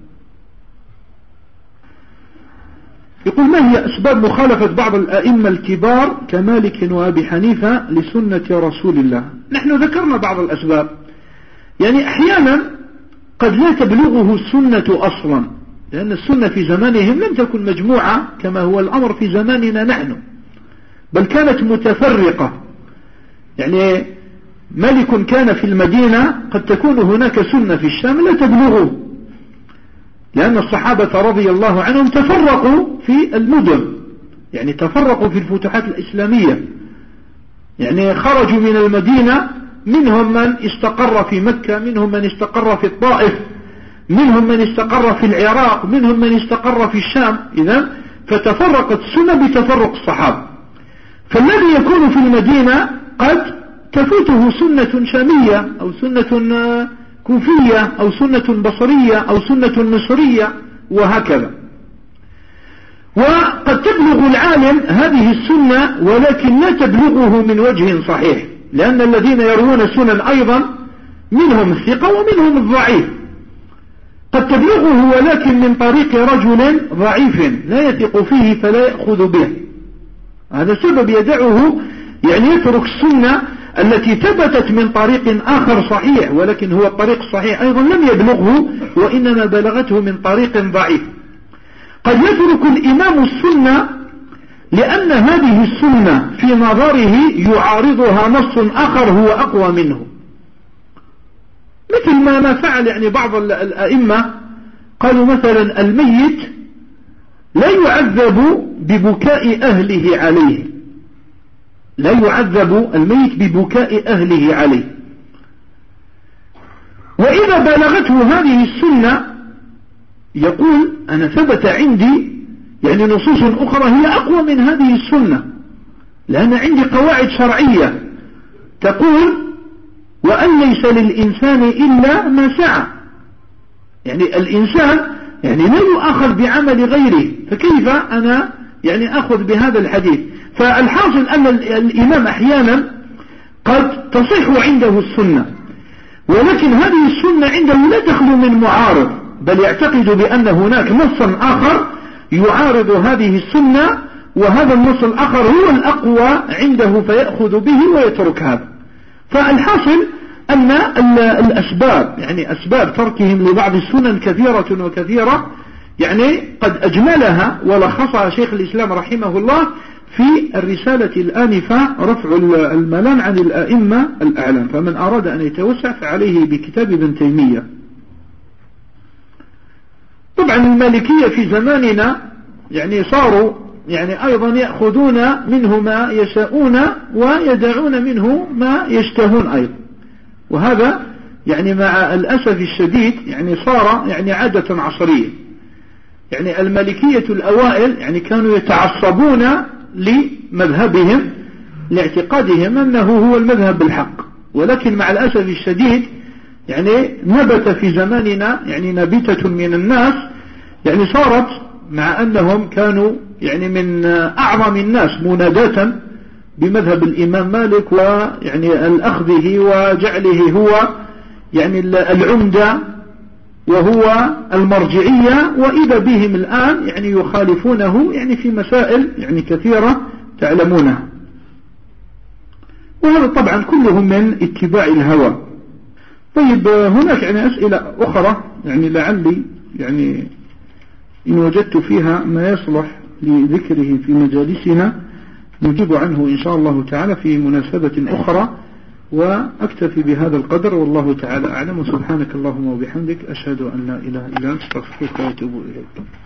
يقول: ما هي أسباب مخالفة بعض الأئمة الكبار كمالك وأبي حنيفة لسنة رسول الله؟ نحن ذكرنا بعض الأسباب. يعني أحيانا قد لا تبلغه السنة أصلا، لأن السنة في زمانهم لم تكن مجموعة كما هو الأمر في زماننا نحن، بل كانت متفرقة. يعني ملك كان في المدينة قد تكون هناك سنة في الشام لا تبلغه، لأن الصحابة رضي الله عنهم تفرقوا في المدن، يعني تفرقوا في الفتوحات الإسلامية. يعني خرجوا من المدينة، منهم من استقر في مكة، منهم من استقر في الطائف، منهم من استقر في العراق، منهم من استقر في الشام. إذن فتفرقت السنة بتفرق الصحابة. فالذي يكون في المدينة قد تفوته سنة شامية أو سنة كوفية أو سنة بصرية أو سنة مصرية وهكذا. وقد تبلغ العالم هذه السنة ولكن لا تبلغه من وجه صحيح، لأن الذين يروون السنن أيضا منهم الثقة ومنهم الضعيف. قد تبلغه ولكن من طريق رجل ضعيف لا يثق فيه فلا يأخذ به. هذا سبب يدعه، يعني يترك السنة التي ثبتت من طريق آخر صحيح، ولكن هو الطريق الصحيح أيضا لم يبلغه وإنما بلغته من طريق ضعيف. قد يترك الإمام السنة لأن هذه السنة في نظره يعارضها نص آخر هو أقوى منه، مثل ما فعل يعني بعض الأئمة. قالوا مثلا: الميت لا يعذب ببكاء أهله عليه، لا يعذب الميت ببكاء أهله عليه. وإذا بلغته هذه السنة يقول: أنا ثبت عندي يعني نصوص أخرى هي أقوى من هذه السنة، لأن عندي قواعد شرعية تقول: وأن ليس للإنسان إلا ما سعى. يعني الإنسان يعني لا يؤخذ بعمل غيره، فكيف أنا يعني أخذ بهذا الحديث؟ فالحاصل أن الإمام أحيانا قد تصح عنده السنة، ولكن هذه السنة عنده لا تخلو من معارض، بل يعتقد بأن هناك نصا آخر يعارض هذه السنة، وهذا النص الآخر هو الأقوى عنده فيأخذ به ويترك هذا. فالحاصل أن الأسباب، يعني أسباب تركهم لبعض السنن كثيرة وكثيرة، يعني قد أجملها ولخصها شيخ الإسلام رحمه الله في الرسالة الآنفة رفع الملام عن الأئمة الأعلام. فمن أراد أن يتوسع فعليه بكتاب ابن تيمية. طبعا المالكية في زماننا يعني صاروا يعني أيضا يأخذون منه ما يشاءون ويدعون منه ما يشتهون أيضا، وهذا يعني مع الأسف الشديد يعني صار يعني عادة عصرية. يعني المالكية الأوائل يعني كانوا يتعصبون لمذهبهم لاعتقادهم أنه هو المذهب بالحق، ولكن مع الأسف الشديد يعني نبت في زماننا يعني نبتة من الناس يعني صارت مع أنهم كانوا يعني من أعظم الناس مناداة بمذهب الإمام مالك ويعني الأخذه وجعله هو يعني العمدة وهو المرجعية، وإذا بهم الآن يعني يخالفونه يعني في مسائل يعني كثيرة تعلمونها. وهذا طبعا كله من اتباع الهوى. طيب هناك يعني أسئلة أخرى يعني لعلي يعني إن وجدت فيها ما يصلح لذكره في مجالسنا نجيب عنه إن شاء الله تعالى في مناسبة أخرى، وأكتفي بهذا القدر والله تعالى أعلم. سبحانك اللهم وبحمدك أشهد أن لا إله إلا أنت أستغفرك وأتوب إليك.